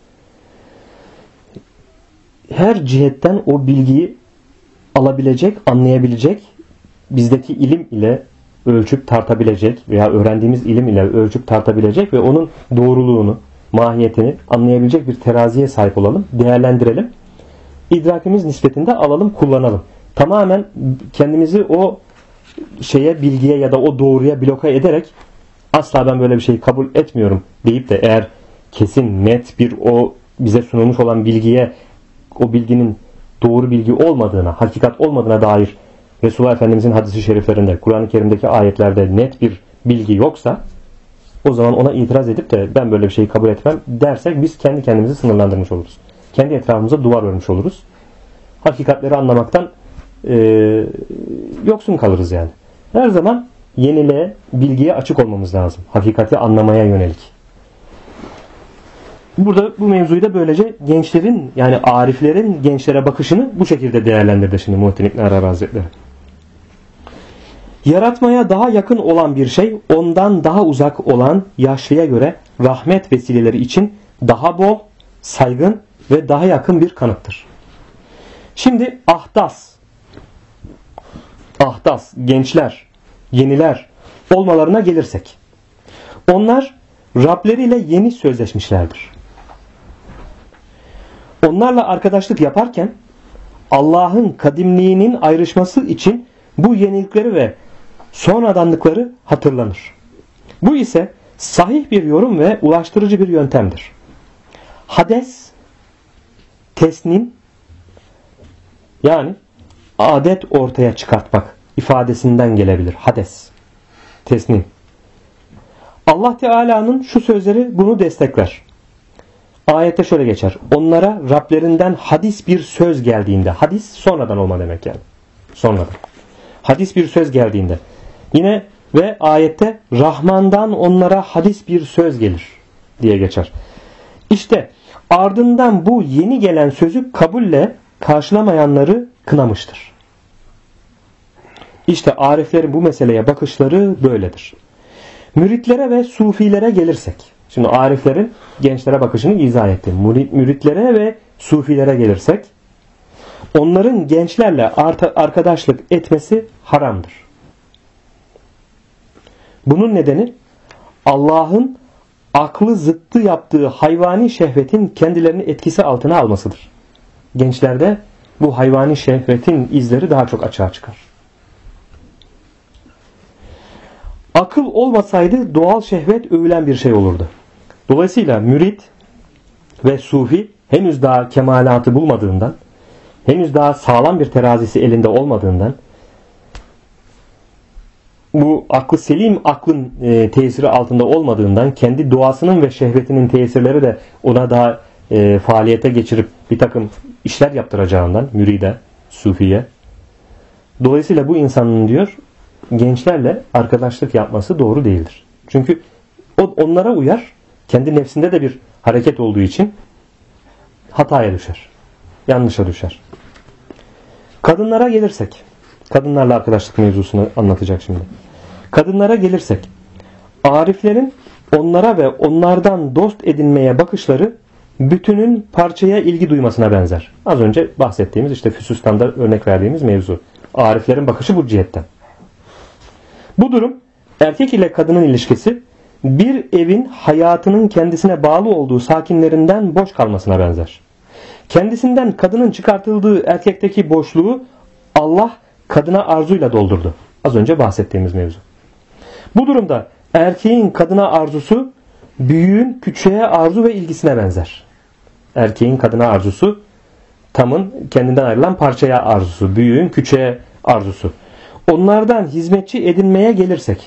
her cihetten o bilgiyi alabilecek, anlayabilecek, bizdeki ilim ile ölçüp tartabilecek veya öğrendiğimiz ilim ile ölçüp tartabilecek ve onun doğruluğunu, mahiyetini anlayabilecek bir teraziye sahip olalım, değerlendirelim. İdrakimiz nispetinde alalım, kullanalım. Tamamen kendimizi o bilgiye ya da o doğruya bloke ederek asla ben böyle bir şeyi kabul etmiyorum deyip de eğer kesin, net bir o bize sunulmuş olan bilgiye, o bilginin doğru bilgi olmadığına, hakikat olmadığına dair Resulullah Efendimizin hadis-i şeriflerinde, Kur'an-ı Kerim'deki ayetlerde net bir bilgi yoksa o zaman ona itiraz edip de ben böyle bir şeyi kabul etmem dersek biz kendi kendimizi sınırlandırmış oluruz. Kendi etrafımıza duvar örmüş oluruz. Hakikatleri anlamaktan yoksun kalırız yani. Her zaman yeniliğe, bilgiye açık olmamız lazım. Hakikati anlamaya yönelik. Burada bu mevzuyu da böylece gençlerin, yani ariflerin gençlere bakışını bu şekilde değerlendirdi şimdi Muhittin İbn Arabi Hazretleri. Yaratmaya daha yakın olan bir şey ondan daha uzak olan yaşlıya göre rahmet vesileleri için daha bol, saygın ve daha yakın bir kanıttır. Şimdi ahdas, gençler, yeniler olmalarına gelirsek, onlar Rableriyle yeni sözleşmişlerdir. Onlarla arkadaşlık yaparken Allah'ın kadimliğinin ayrışması için bu yenilikleri ve sonradanlıkları hatırlanır. Bu ise sahih bir yorum ve ulaştırıcı bir yöntemdir. Hades, tesnin, yani adet ortaya çıkartmak ifadesinden gelebilir. Hades, tesnin. Allah Teala'nın şu sözleri bunu destekler. Ayette şöyle geçer. Onlara Rablerinden hadis bir söz geldiğinde, hadis sonradan olma demek yani. Sonradan. Hadis bir söz geldiğinde. Yine ve ayette Rahman'dan onlara hadis bir söz gelir diye geçer. İşte ardından bu yeni gelen sözü kabulle karşılamayanları kınamıştır. İşte ariflerin bu meseleye bakışları böyledir. Müritlere ve sufilere gelirsek, şimdi ariflerin gençlere bakışını izah ettim. Müritlere ve sufilere gelirsek, onların gençlerle arkadaşlık etmesi haramdır. Bunun nedeni Allah'ın aklı zıttı yaptığı hayvani şehvetin kendilerini etkisi altına almasıdır. Gençlerde bu hayvani şehvetin izleri daha çok açığa çıkar. Akıl olmasaydı doğal şehvet övülen bir şey olurdu. Dolayısıyla mürit ve sufi henüz daha kemalatı bulmadığından, henüz daha sağlam bir terazisi elinde olmadığından, bu aklı selim aklın tesiri altında olmadığından, kendi doğasının ve şehvetinin tesirleri de ona daha faaliyete geçirip bir takım işler yaptıracağından müride, sufiye. Dolayısıyla bu insanın diyor gençlerle arkadaşlık yapması doğru değildir. Çünkü onlara uyar, kendi nefsinde de bir hareket olduğu için hataya düşer, yanlışa düşer. Kadınlara gelirsek, kadınlarla arkadaşlık mevzusunu anlatacak şimdi. Kadınlara gelirsek, ariflerin onlara ve onlardan dost edinmeye bakışları bütünün parçaya ilgi duymasına benzer. Az önce bahsettiğimiz işte Füsustan'da örnek verdiğimiz mevzu. Ariflerin bakışı bu cihetten. Bu durum erkek ile kadının ilişkisi bir evin hayatının kendisine bağlı olduğu sakinlerinden boş kalmasına benzer. Kendisinden kadının çıkartıldığı erkekteki boşluğu Allah kadına arzuyla doldurdu. Az önce bahsettiğimiz mevzu. Bu durumda erkeğin kadına arzusu büyüğün küçüğe arzu ve ilgisine benzer. Erkeğin kadına arzusu tamın kendinden ayrılan parçaya arzusu, büyüğün küçüğe arzusu. Onlardan hizmetçi edinmeye gelirsek,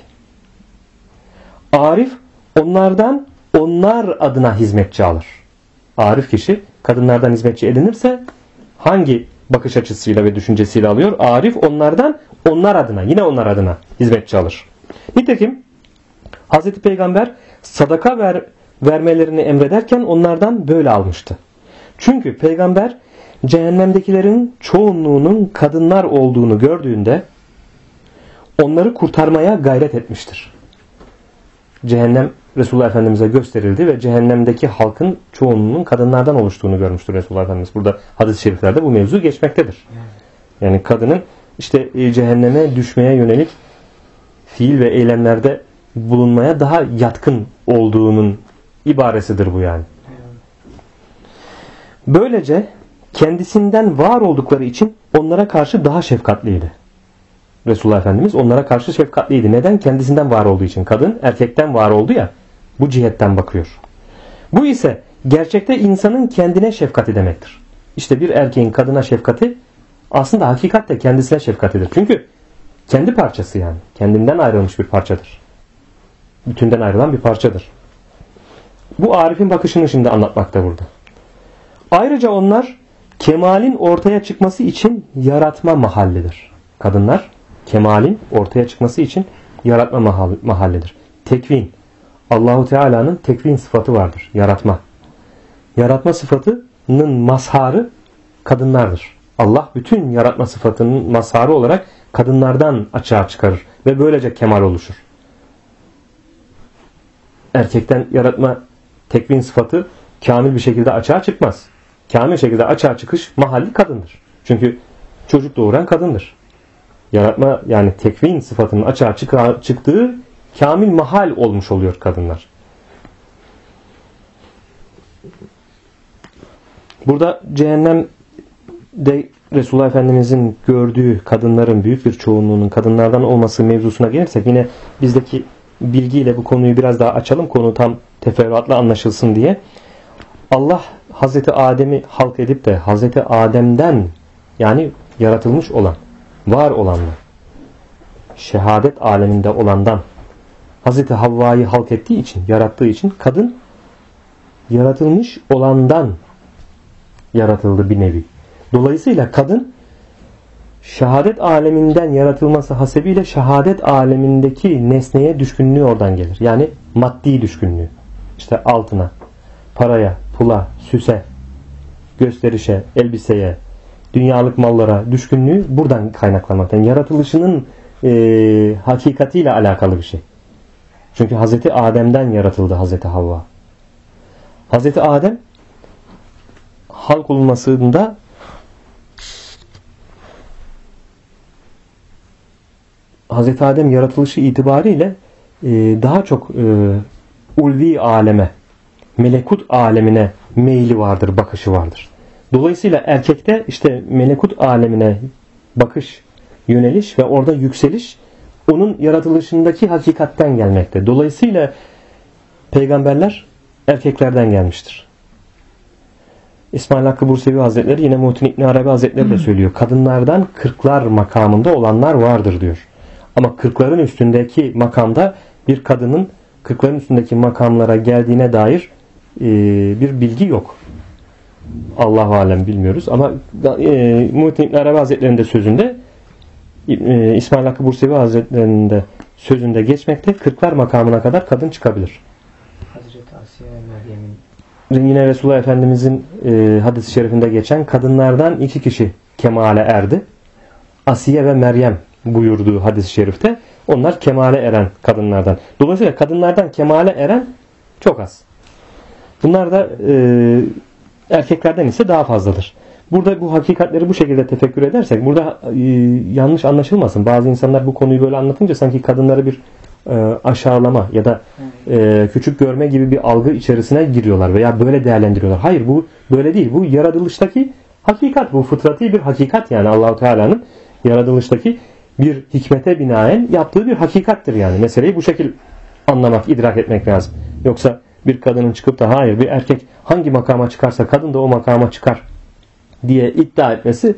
arif onlardan onlar adına hizmetçi alır. Arif kişi kadınlardan hizmetçi edinirse hangi bakış açısıyla ve düşüncesiyle alıyor? Arif onlardan onlar adına, yine onlar adına hizmetçi alır. Nitekim Hz. Peygamber sadaka vermelerini emrederken onlardan böyle almıştı. Çünkü Peygamber cehennemdekilerin çoğunluğunun kadınlar olduğunu gördüğünde onları kurtarmaya gayret etmiştir. Cehennem Resulullah Efendimiz'e gösterildi ve cehennemdeki halkın çoğunluğunun kadınlardan oluştuğunu görmüştür Resulullah Efendimiz. Burada hadis-i şeriflerde bu mevzu geçmektedir. Yani kadının işte cehenneme düşmeye yönelik fiil ve eylemlerde bulunmaya daha yatkın olduğunun ibaresidir bu yani. Böylece kendisinden var oldukları için onlara karşı daha şefkatliydi. Resulullah Efendimiz onlara karşı şefkatliydi. Neden? Kendisinden var olduğu için. Kadın erkekten var oldu ya, bu cihetten bakıyor. Bu ise gerçekte insanın kendine şefkati demektir. İşte bir erkeğin kadına şefkati aslında hakikatte kendisine şefkatidir. Çünkü kendi parçası yani. Kendinden ayrılmış bir parçadır. bütünden ayrılan bir parçadır. Bu Arif'in bakışını şimdi anlatmakta burada. Ayrıca onlar kemalin ortaya çıkması için yaratma mahallidir. Kadınlar kemalin ortaya çıkması için yaratma mahallidir. Tekvin. Allahu Teala'nın tekvin sıfatı vardır. Yaratma. Yaratma sıfatının mazharı kadınlardır. Allah bütün yaratma sıfatının mazharı olarak kadınlardan açığa çıkarır ve böylece kemal oluşur. Erkekten yaratma tekvin sıfatı kamil bir şekilde açığa çıkmaz. Kamil şekilde açığa çıkış mahalli kadındır. Çünkü çocuk doğuran kadındır. Yaratma yani tekvin sıfatının açığa çıktığı kamil mahal olmuş oluyor kadınlar. Burada cehennemde Resulullah Efendimizin gördüğü kadınların büyük bir çoğunluğunun kadınlardan olması mevzusuna gelirsek yine bizdeki bilgiyle bu konuyu biraz daha açalım. Konu tam teferruatla anlaşılsın diye. Allah Hazreti Adem'i halk edip de Hazreti Adem'den yani yaratılmış olan, var olanla, şehadet aleminde olandan Hazreti Havva'yı halk ettiği için, yarattığı için kadın yaratılmış olandan yaratıldı bir nevi. Dolayısıyla kadın şehadet aleminden yaratılması hasebiyle şehadet alemindeki nesneye düşkünlüğü oradan gelir. Yani maddi düşkünlüğü. İşte altına, paraya, pula, süse, gösterişe, elbiseye, dünyalık mallara düşkünlüğü buradan kaynaklanmaktan. Yaratılışının hakikatiyle alakalı bir şey. Çünkü Hazreti Adem'den yaratıldı Hazreti Havva. Hazreti Adem halk olmasında Hazreti Adem yaratılışı itibariyle daha çok ulvi aleme, melekut alemine meyli vardır, bakışı vardır. Dolayısıyla erkekte işte melekut alemine bakış, yöneliş ve orada yükseliş onun yaratılışındaki hakikatten gelmekte. Dolayısıyla peygamberler erkeklerden gelmiştir. İsmail Hakkı Bursevi Hazretleri yine Muhittin İbn Arabi Hazretleri de söylüyor. Kadınlardan kırklar makamında olanlar vardır diyor. Ama kırkların üstündeki makamda bir kadının kırkların üstündeki makamlara geldiğine dair bir bilgi yok. Allah-u Alem bilmiyoruz. Ama Muhittin İbn Arabi Hazretleri'nin de sözünde İsmail Hakkı Bursevi Hazretleri'nin de sözünde geçmekte kırklar makamına kadar kadın çıkabilir. Hazreti Asiye ve Meryem'in Yine Resulullah Efendimizin hadis-i şerifinde geçen kadınlardan 2 kişi kemale erdi. Asiye ve Meryem buyurduğu hadis-i şerifte onlar kemale eren kadınlardan. Dolayısıyla kadınlardan kemale eren çok az. Bunlar da erkeklerden ise daha fazladır. Burada bu hakikatleri bu şekilde tefekkür edersek burada yanlış anlaşılmasın. Bazı insanlar bu konuyu böyle anlatınca sanki kadınları bir aşağılama ya da küçük görme gibi bir algı içerisine giriyorlar veya böyle değerlendiriyorlar. Hayır, bu böyle değil. Bu yaratılıştaki hakikat. Bu fıtrati bir hakikat yani Allah-u Teala'nın yaratılıştaki bir hikmete binaen yaptığı bir hakikattir yani. Meseleyi bu şekil anlamak, idrak etmek lazım. Yoksa bir kadının çıkıp da hayır bir erkek hangi makama çıkarsa kadın da o makama çıkar diye iddia etmesi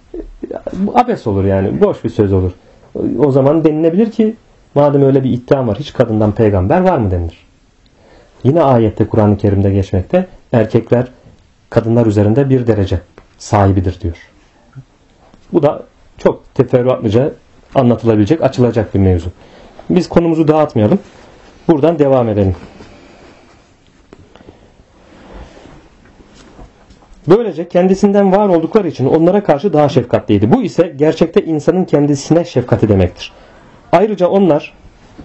abes olur yani. Boş bir söz olur. O zaman denilebilir ki madem öyle bir iddia var hiç kadından peygamber var mı denilir. Yine ayette Kur'an-ı Kerim'de geçmekte erkekler kadınlar üzerinde bir derece sahibidir diyor. Bu da çok teferruatlıca anlatılabilecek, açılacak bir mevzu. Biz konumuzu dağıtmayalım. Buradan devam edelim. Böylece kendisinden var oldukları için onlara karşı daha şefkatliydi. Bu ise gerçekte insanın kendisine şefkati demektir. Ayrıca onlar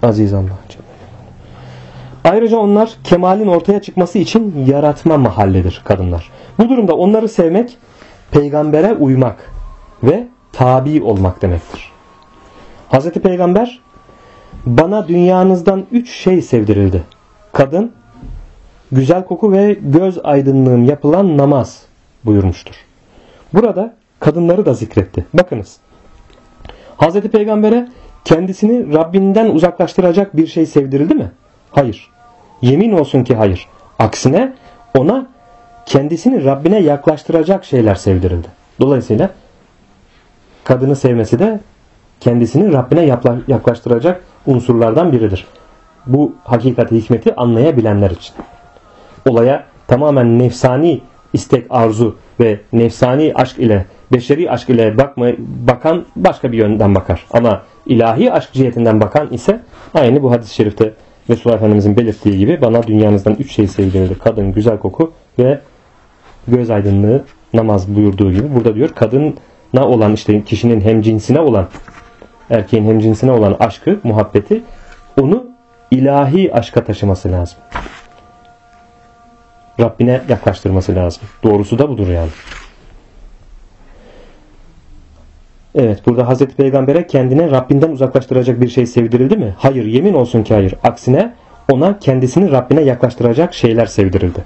kemalin ortaya çıkması için yaratma mahalledir kadınlar. Bu durumda onları sevmek, peygambere uymak ve tabi olmak demektir. Hazreti Peygamber bana dünyanızdan 3 şey sevdirildi. Kadın, güzel koku ve göz aydınlığım yapılan namaz buyurmuştur. Burada kadınları da zikretti. Bakınız. Hazreti Peygamber'e kendisini Rabbinden uzaklaştıracak bir şey sevdirildi mi? Hayır. Yemin olsun ki hayır. Aksine ona kendisini Rabbine yaklaştıracak şeyler sevdirildi. Dolayısıyla kadını sevmesi de kendisini Rabbine yaklaştıracak unsurlardan biridir. bu hakikati, hikmeti anlayabilenler için. Olaya tamamen nefsani istek, arzu ve nefsani aşk ile, beşeri aşk ile bakan başka bir yönden bakar. Ama ilahi aşk cihetinden bakan ise aynı bu hadis-i şerifte Resulullah Efendimizin belirttiği gibi bana dünyanızdan 3 şey sevdirildi. Kadın, güzel koku ve göz aydınlığı, namaz buyurduğu gibi. Burada diyor kadına olan, işte kişinin hemcinsine olan, erkeğin hemcinsine olan aşkı, muhabbeti, onu ilahi aşka taşıması lazım. Rabbine yaklaştırması lazım. Doğrusu da budur yani. Evet, burada Hazreti Peygamber'e kendine Rabbinden uzaklaştıracak bir şey sevdirildi mi? Hayır, yemin olsun ki hayır. Aksine ona kendisini Rabbine yaklaştıracak şeyler sevdirildi.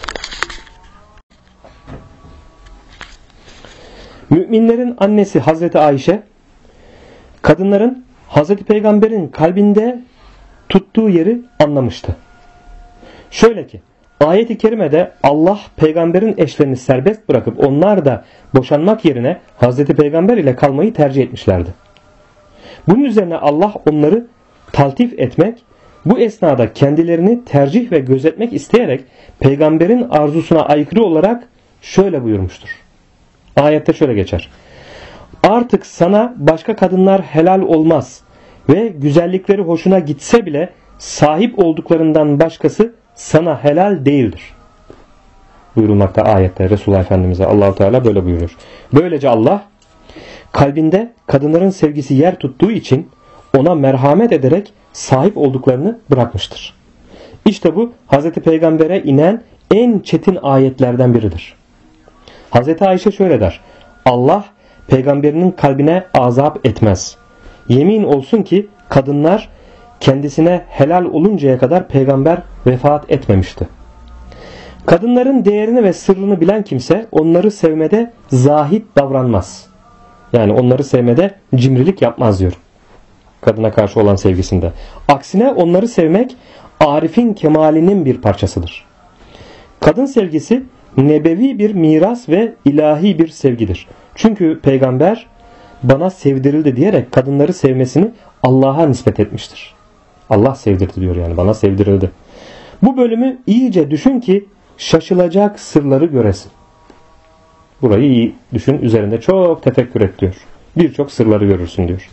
Müminlerin annesi Hazreti Ayşe, kadınların Hazreti Peygamber'in kalbinde tuttuğu yeri anlamıştı. Şöyle ki, ayet-i kerimede Allah peygamberin eşlerini serbest bırakıp onlar da boşanmak yerine Hazreti Peygamber ile kalmayı tercih etmişlerdi. Bunun üzerine Allah onları taltif etmek, bu esnada kendilerini tercih ve gözetmek isteyerek peygamberin arzusuna aykırı olarak şöyle buyurmuştur. Ayette şöyle geçer. Artık sana başka kadınlar helal olmaz ve güzellikleri hoşuna gitse bile sahip olduklarından başkası sana helal değildir. Buyurulmakta ayette Resulullah Efendimiz'e. Allah-u Teala böyle buyuruyor. Böylece Allah kalbinde kadınların sevgisi yer tuttuğu için ona merhamet ederek sahip olduklarını bırakmıştır. İşte bu Hz. Peygamber'e inen en çetin ayetlerden biridir. Hz. Ayşe şöyle der. Allah peygamberinin kalbine azap etmez. Yemin olsun ki kadınlar kendisine helal oluncaya kadar peygamber vefat etmemişti. Kadınların değerini ve sırrını bilen kimse onları sevmede zahit davranmaz. Yani onları sevmede cimrilik yapmaz diyor. Kadına karşı olan sevgisinde. Aksine onları sevmek arifin kemalinin bir parçasıdır. Kadın sevgisi nebevi bir miras ve ilahi bir sevgidir. Çünkü peygamber bana sevdirildi diyerek kadınları sevmesini Allah'a nispet etmiştir. Allah sevdirdi diyor, yani bana sevdirildi. Bu bölümü iyice düşün ki şaşılacak sırları göresin. Burayı iyi düşün, üzerinde çok tefekkür et diyor. Birçok sırları görürsün diyor.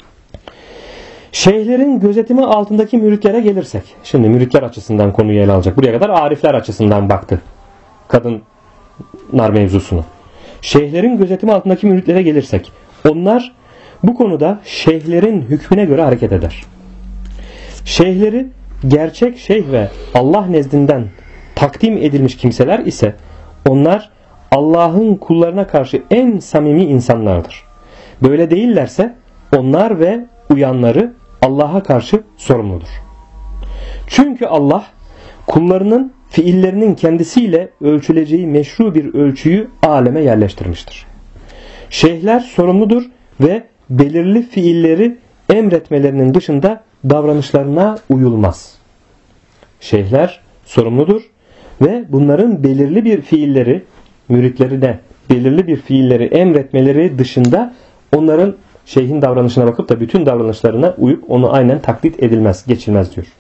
Şeyhlerin gözetimi altındaki müritlere gelirsek. Şimdi müritler açısından konuyu ele alacak. Buraya kadar arifler açısından baktı kadınlar mevzusunu. Şeyhlerin gözetimi altındaki müritlere gelirsek. Onlar bu konuda şeyhlerin hükmüne göre hareket eder. Şeyhleri gerçek şeyh ve Allah nezdinden takdim edilmiş kimseler ise onlar Allah'ın kullarına karşı en samimi insanlardır. Böyle değillerse onlar ve uyanları Allah'a karşı sorumludur. Çünkü Allah kullarının fiillerinin kendisiyle ölçüleceği meşru bir ölçüyü aleme yerleştirmiştir. Şeyhler sorumludur ve belirli fiilleri emretmelerinin dışında davranışlarına uyulmaz. Şeyhler sorumludur ve bunların belirli bir fiilleri, müritlerine belirli bir fiilleri emretmeleri dışında onların, şeyhin davranışına bakıp da bütün davranışlarına uyup onu aynen taklit edilmez, geçilmez diyor.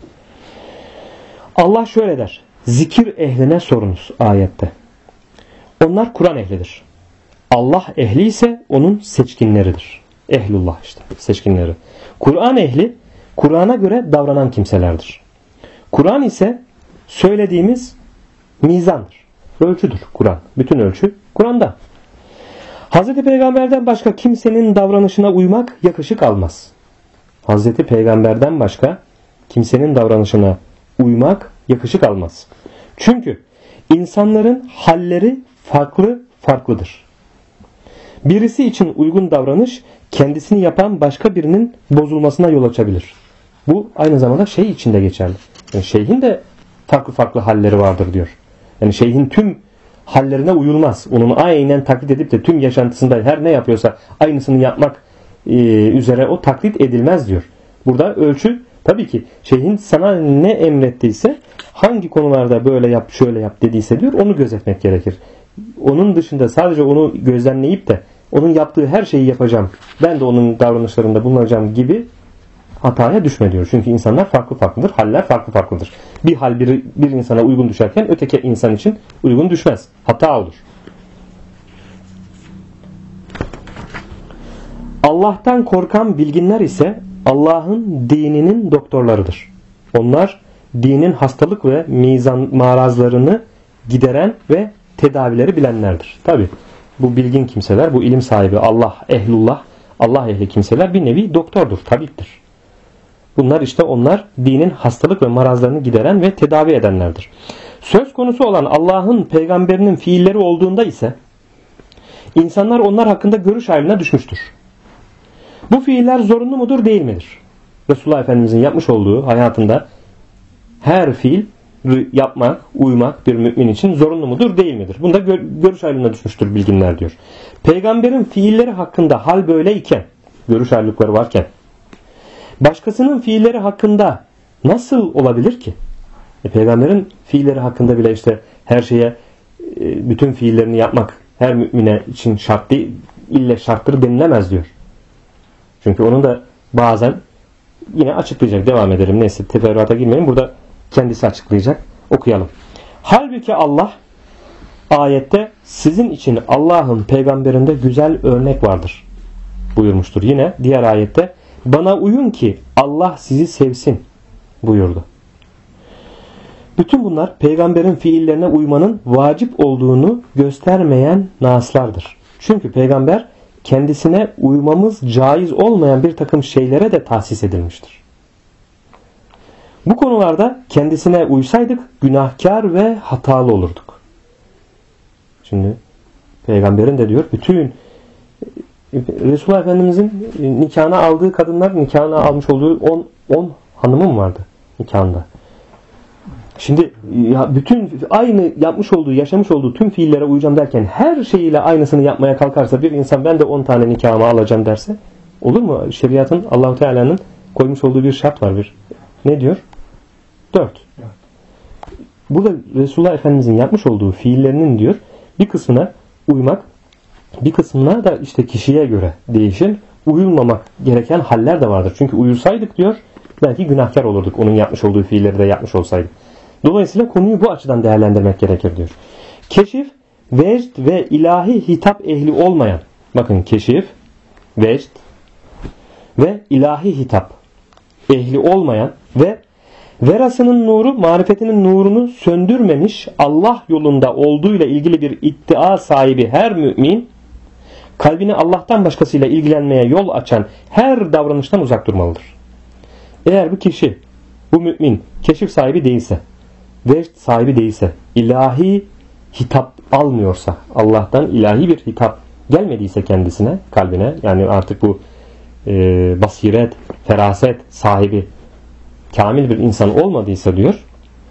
Allah şöyle der. Zikir ehline sorunuz ayette. Onlar Kur'an ehlidir. Allah ehli ise onun seçkinleridir. Ehlullah işte, seçkinleri. Kur'an ehli, Kur'an'a göre davranan kimselerdir. Kur'an ise söylediğimiz mizandır. Ölçüdür Kur'an. Bütün ölçü Kur'an'da. Hz. Peygamber'den başka kimsenin davranışına uymak yakışık almaz. Hz. Peygamber'den başka kimsenin davranışına uymak yakışık almaz. Çünkü insanların halleri farklıdır. Birisi için uygun davranış kendisini yapan başka birinin bozulmasına yol açabilir. Bu aynı zamanda şey için de geçerli. Yani şeyhin de farklı halleri vardır diyor. Yani şeyhin tüm hallerine uyulmaz. Onun aynen taklit edip de tüm yaşantısında her ne yapıyorsa aynısını yapmak üzere o taklit edilmez diyor. Burada ölçü tabii ki şeyhin sana ne emrettiyse, hangi konularda böyle yap şöyle yap dediyse diyor, onu gözetmek gerekir. Onun dışında sadece onu gözlemleyip de onun yaptığı her şeyi yapacağım, ben de onun davranışlarında bulunacağım gibi hataya düşme diyor. Çünkü insanlar farklı farklıdır. Haller farklı farklıdır. Bir hal bir insana uygun düşerken öteki insan için uygun düşmez. Hata olur. Allah'tan korkan bilginler ise Allah'ın dininin doktorlarıdır. Onlar dinin hastalık ve marazlarını gideren ve tedavileri bilenlerdir. Tabi bu bilgin kimseler, bu ilim sahibi Allah, ehlullah, Allah ehli kimseler bir nevi doktordur, tabiptir. Bunlar işte onlar dinin hastalık ve marazlarını gideren ve tedavi edenlerdir. Söz konusu olan Allah'ın peygamberinin fiilleri olduğunda ise insanlar onlar hakkında görüş ayrılığına düşmüştür. Bu fiiller zorunlu mudur, değil midir? Resulullah Efendimizin yapmış olduğu hayatında her fiil yapmak, uymak bir mümin için zorunlu mudur, değil midir? Bunda görüş ayrılığına düşmüştür bilginler diyor. Peygamberin fiilleri hakkında hal böyleyken, görüş ayrılıkları varken, başkasının fiilleri hakkında nasıl olabilir ki? Peygamberin fiilleri hakkında bile işte her şeye, bütün fiillerini yapmak her mümine için şart değil, ille şarttır denilemez diyor. Çünkü onun da bazen yine açıklayacak. Devam edelim. Neyse, teferruata girmeyin. Burada kendisi açıklayacak. Okuyalım. Halbuki Allah ayette sizin için Allah'ın peygamberinde güzel örnek vardır buyurmuştur. Yine diğer ayette bana uyun ki Allah sizi sevsin buyurdu. Bütün bunlar peygamberin fiillerine uymanın vacip olduğunu göstermeyen naslardır. Çünkü peygamber kendisine uymamız caiz olmayan bir takım şeylere de tahsis edilmiştir. Bu konularda kendisine uysaydık günahkar ve hatalı olurduk. Şimdi peygamberin de diyor bütün Resulullah Efendimizin nikahına aldığı kadınlar, nikahına almış olduğu 10 hanımı mı vardı nikahında? Şimdi ya bütün aynı yapmış olduğu, yaşamış olduğu tüm fiillere uyacağım derken her şeyiyle aynısını yapmaya kalkarsa bir insan ben de 10 tane nikahımı alacağım derse olur mu? Şeriatın, Allah-u Teala'nın koymuş olduğu bir şart var. Ne diyor? 4. Burada Resulullah Efendimizin yapmış olduğu fiillerinin diyor bir kısmına uymak, bir kısmına da işte kişiye göre değişir. Uyulmamak gereken haller de vardır. Çünkü uyursaydık diyor belki günahkar olurduk. Onun yapmış olduğu fiilleri de yapmış olsaydık. Dolayısıyla konuyu bu açıdan değerlendirmek gerekir diyor. Keşif, vecd ve ilahi hitap ehli olmayan, bakın keşif, vecd ve ilahi hitap ehli olmayan ve verasının nuru, marifetinin nurunu söndürmemiş Allah yolunda olduğuyla ilgili bir iddia sahibi her mümin, kalbini Allah'tan başkasıyla ilgilenmeye yol açan her davranıştan uzak durmalıdır. Eğer bu kişi, bu mümin keşif sahibi değilse, vecd sahibi değilse, ilahi hitap almıyorsa, Allah'tan ilahi bir hitap gelmediyse kendisine, kalbine, yani artık bu basiret, feraset sahibi kamil bir insan olmadıysa diyor,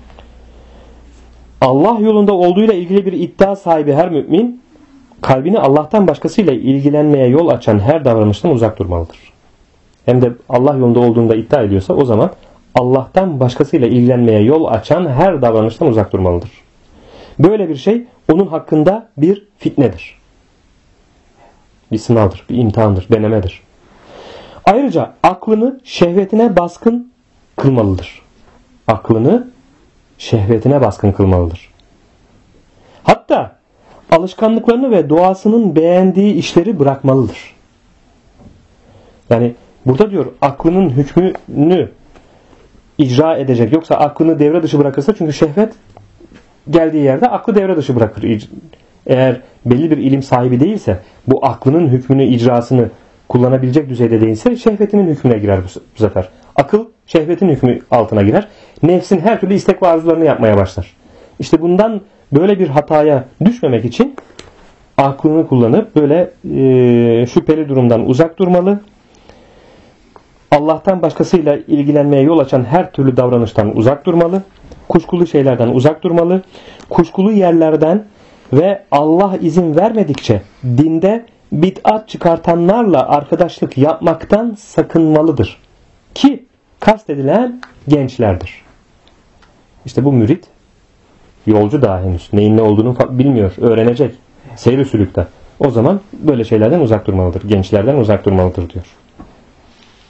Allah yolunda olduğuyla ilgili bir iddia sahibi her mümin, kalbini Allah'tan başkasıyla ilgilenmeye yol açan her davranıştan uzak durmalıdır. Hem de Allah yolunda olduğunda iddia ediyorsa o zaman Allah'tan başkasıyla ilgilenmeye yol açan her davranıştan uzak durmalıdır. Böyle bir şey onun hakkında bir fitnedir. Bir sınavdır, bir imtihandır, denemedir. Ayrıca aklını şehvetine baskın kılmalıdır. Aklını şehvetine baskın kılmalıdır. Hatta alışkanlıklarını ve doğasının beğendiği işleri bırakmalıdır. Yani burada diyor aklının hükmünü icra edecek. Yoksa aklını devre dışı bırakırsa, çünkü şehvet geldiği yerde aklı devre dışı bırakır. Eğer belli bir ilim sahibi değilse, bu aklının hükmünü, icrasını kullanabilecek düzeyde değilse şehvetinin hükmüne girer bu sefer. Akıl şehvetin hükmü altına girer. Nefsin her türlü istek ve arzularını yapmaya başlar. İşte bundan, böyle bir hataya düşmemek için aklını kullanıp böyle şüpheli durumdan uzak durmalı. Allah'tan başkasıyla ilgilenmeye yol açan her türlü davranıştan uzak durmalı. Kuşkulu şeylerden uzak durmalı. Kuşkulu yerlerden ve Allah izin vermedikçe dinde bid'at çıkartanlarla arkadaşlık yapmaktan sakınmalıdır. Ki kastedilen gençlerdir. İşte bu mürit yolcu daha henüz. Neyin ne olduğunu bilmiyor. Öğrenecek. Seyr-i sülükte. O zaman böyle şeylerden uzak durmalıdır. Gençlerden uzak durmalıdır diyor.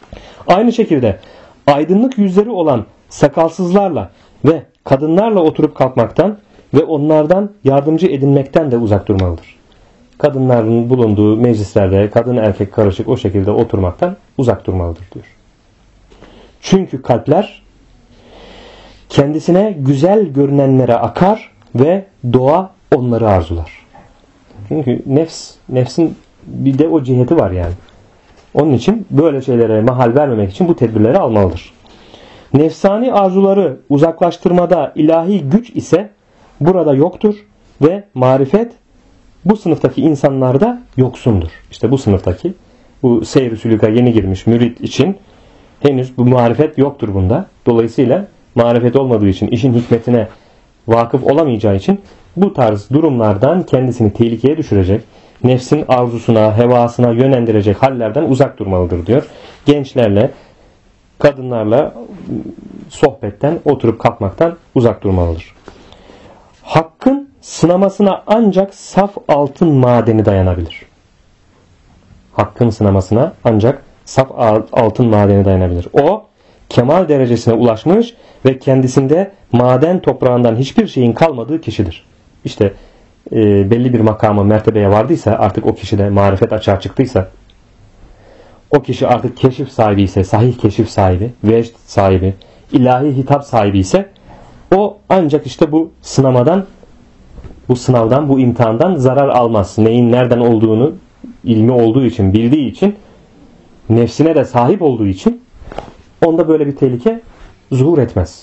Aynı şekilde aydınlık yüzleri olan sakalsızlarla ve kadınlarla oturup kalkmaktan ve onlardan yardımcı edinmekten de uzak durmalıdır. Kadınların bulunduğu meclislerde kadın erkek karışık o şekilde oturmaktan uzak durmalıdır diyor. Çünkü kalpler kendisine güzel görünenlere akar ve doğa onları arzular. Çünkü nefsin bir de o ciheti var yani. Onun için böyle şeylere mahal vermemek için bu tedbirleri almalıdır. Nefsani arzuları uzaklaştırmada ilahi güç ise burada yoktur ve marifet bu sınıftaki insanlarda yoksundur. İşte bu sınıftaki, bu seyr-i sülüka yeni girmiş mürit için henüz bu marifet yoktur bunda. Dolayısıyla marifet olmadığı için, işin hikmetine vakıf olamayacağı için bu tarz durumlardan kendisini tehlikeye düşürecek, nefsin arzusuna, hevasına yönlendirecek hallerden uzak durmalıdır diyor. Gençlerle, kadınlarla sohbetten, oturup kalkmaktan uzak durmalıdır. Hakkın sınamasına ancak saf altın madeni dayanabilir. Hakkın sınamasına ancak saf altın madeni dayanabilir. O, kemal derecesine ulaşmış ve kendisinde maden toprağından hiçbir şeyin kalmadığı kişidir. İşte belli bir makama, mertebeye vardıysa, artık o kişide marifet açığa çıktıysa, o kişi artık keşif sahibi ise, sahih keşif sahibi, vecd sahibi, ilahi hitap sahibi ise, o ancak işte bu sınamadan, bu sınavdan, bu imtihandan zarar almaz. Neyin nereden olduğunu ilmi olduğu için, bildiği için, nefsine de sahip olduğu için onda böyle bir tehlike zuhur etmez.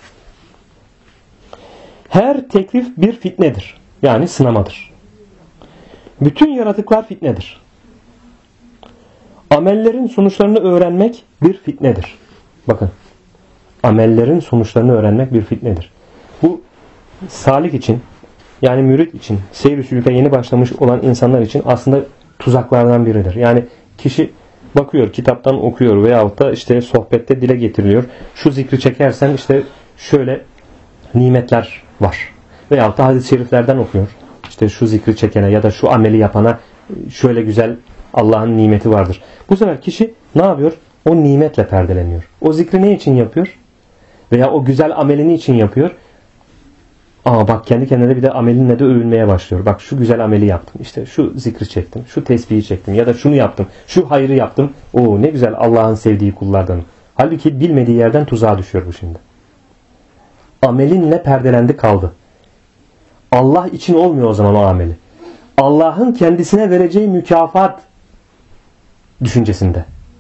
Her teklif bir fitnedir. Yani sınamadır. Bütün yaratıklar fitnedir. Amellerin sonuçlarını öğrenmek bir fitnedir. Bakın. Amellerin sonuçlarını öğrenmek bir fitnedir. Bu salik için, yani mürit için, seyr-i sülüke yeni başlamış olan insanlar için aslında tuzaklardan biridir. Yani kişi bakıyor, kitaptan okuyor veyahut da işte sohbette dile getiriliyor. Şu zikri çekersen işte şöyle nimetler var. Veyahut da hadis-i şeriflerden okuyor. İşte şu zikri çekene ya da şu ameli yapana şöyle güzel Allah'ın nimeti vardır. Bu sefer kişi ne yapıyor? O nimetle perdeleniyor. O zikri ne için yapıyor? Veya o güzel amelini için yapıyor. Ama bak kendi kendine bir de amelinle de övünmeye başlıyor. Bak şu güzel ameli yaptım. İşte şu zikri çektim. Şu tesbihi çektim. Ya da şunu yaptım. Şu hayrı yaptım. Oo ne güzel Allah'ın sevdiği kullardan. Halbuki bilmediği yerden tuzağa düşüyor bu şimdi. Amelinle perdelendi kaldı. Allah için olmuyor o zaman o ameli. Allah'ın kendisine vereceği mükafat düşüncesinde.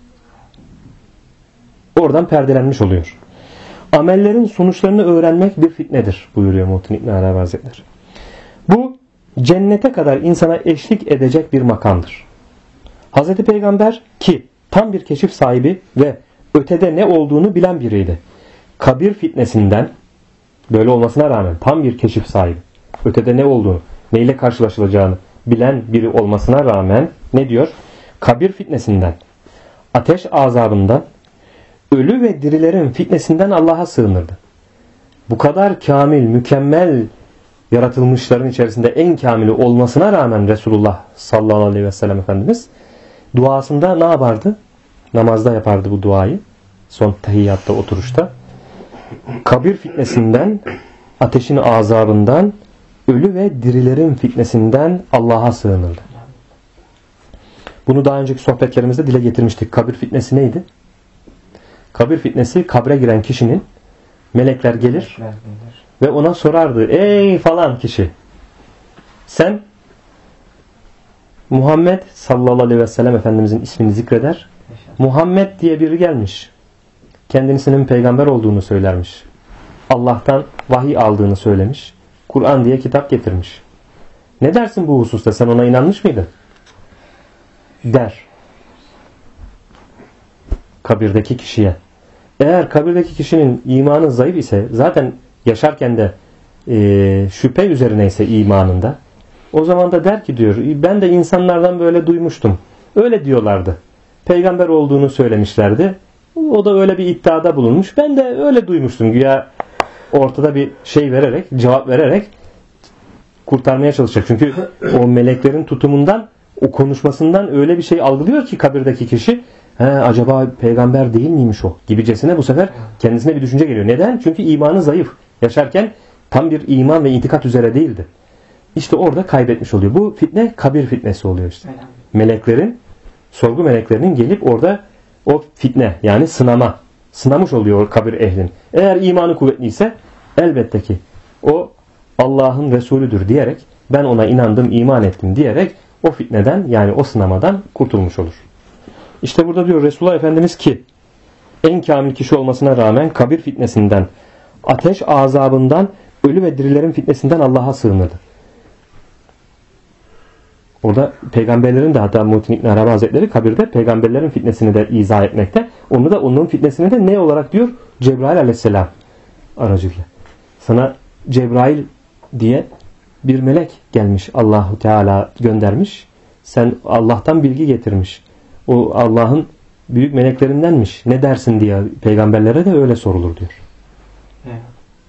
Oradan perdelenmiş oluyor. Amellerin sonuçlarını öğrenmek bir fitnedir buyuruyor Muhittin İbn Arabi Hazretleri. Bu cennete kadar insana eşlik edecek bir makamdır. Hazreti Peygamber ki tam bir keşif sahibi ve ötede ne olduğunu bilen biriydi. Kabir fitnesinden, böyle olmasına rağmen tam bir keşif sahibi, ötede ne olduğunu, neyle karşılaşılacağını bilen biri olmasına rağmen ne diyor? Kabir fitnesinden, ateş azabından, ölü ve dirilerin fitnesinden Allah'a sığınırdı. Bu kadar kamil, mükemmel yaratılmışların içerisinde en kamili olmasına rağmen Resulullah sallallahu aleyhi ve sellem Efendimiz duasında ne yapardı? Namazda yapardı bu duayı. Son tehiyyatta, oturuşta. Kabir fitnesinden, ateşin azabından, ölü ve dirilerin fitnesinden Allah'a sığınırdı. Bunu daha önceki sohbetlerimizde dile getirmiştik. Kabir fitnesi neydi? Kabir fitnesi, kabre giren kişinin melekler gelir ve ona sorardı. Ey falan kişi, sen Muhammed sallallahu aleyhi ve sellem Efendimizin ismini zikreder. Muhammed diye biri gelmiş. Kendisinin peygamber olduğunu söylermiş. Allah'tan vahiy aldığını söylemiş. Kur'an diye kitap getirmiş. Ne dersin bu hususta? Sen ona inanmış mıydın? Der. Kabirdeki kişiye. Eğer kabirdeki kişinin imanı zayıf ise, zaten yaşarken de şüphe üzerineyse imanında, o zaman da der ki diyor, ben de insanlardan böyle duymuştum. Öyle diyorlardı. Peygamber olduğunu söylemişlerdi. O da öyle bir iddiada bulunmuş. Ben de öyle duymuştum. Güya ortada bir şey vererek, cevap vererek kurtarmaya çalışacak. Çünkü o meleklerin tutumundan, o konuşmasından öyle bir şey algılıyor ki kabirdeki kişi, Acaba peygamber değil miymiş o gibicesine bu sefer kendisine bir düşünce geliyor. Neden? Çünkü imanı zayıf. Yaşarken tam bir iman ve itikat üzere değildi. İşte orada kaybetmiş oluyor. Bu fitne kabir fitnesi oluyor işte. Meleklerin, sorgu meleklerinin gelip orada o fitne yani sınamış oluyor kabir ehlin. Eğer imanı kuvvetliyse elbette ki o Allah'ın Resulüdür diyerek, ben ona inandım, iman ettim diyerek o fitneden yani o sınamadan kurtulmuş olur. İşte burada diyor Resulullah Efendimiz ki en kamil kişi olmasına rağmen kabir fitnesinden, ateş azabından, ölü ve dirilerin fitnesinden Allah'a sığınırdı. Orada peygamberlerin de, hatta Muhittin İbn Arabi Hazretleri kabirde peygamberlerin fitnesini de izah etmekte. Onu da onun fitnesini de ne olarak diyor? Cebrail aleyhisselam aracılığıyla. Sana Cebrail diye bir melek gelmiş, Allahu Teala göndermiş. Sen Allah'tan bilgi getirmiş. O Allah'ın büyük meleklerindenmiş. Ne dersin diye peygamberlere de öyle sorulur diyor. Evet.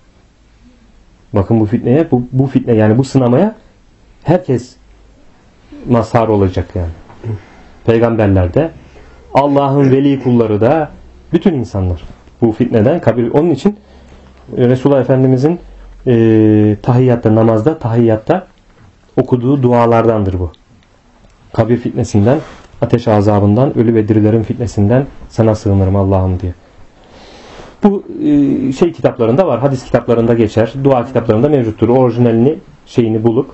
Bakın bu fitneye, bu fitne yani bu sınamaya herkes mazhar olacak yani. Peygamberler de, Allah'ın veli kulları da, bütün insanlar bu fitneden kabir. Onun için Resulullah Efendimizin tahiyyatta, namazda, tahiyyatta okuduğu dualardandır bu. Kabir fitnesinden, ateş azabından, ölü ve dirilerin fitnesinden sana sığınırım Allah'ım diye. Bu kitaplarında var, hadis kitaplarında geçer, dua kitaplarında mevcuttur. Orijinalini bulup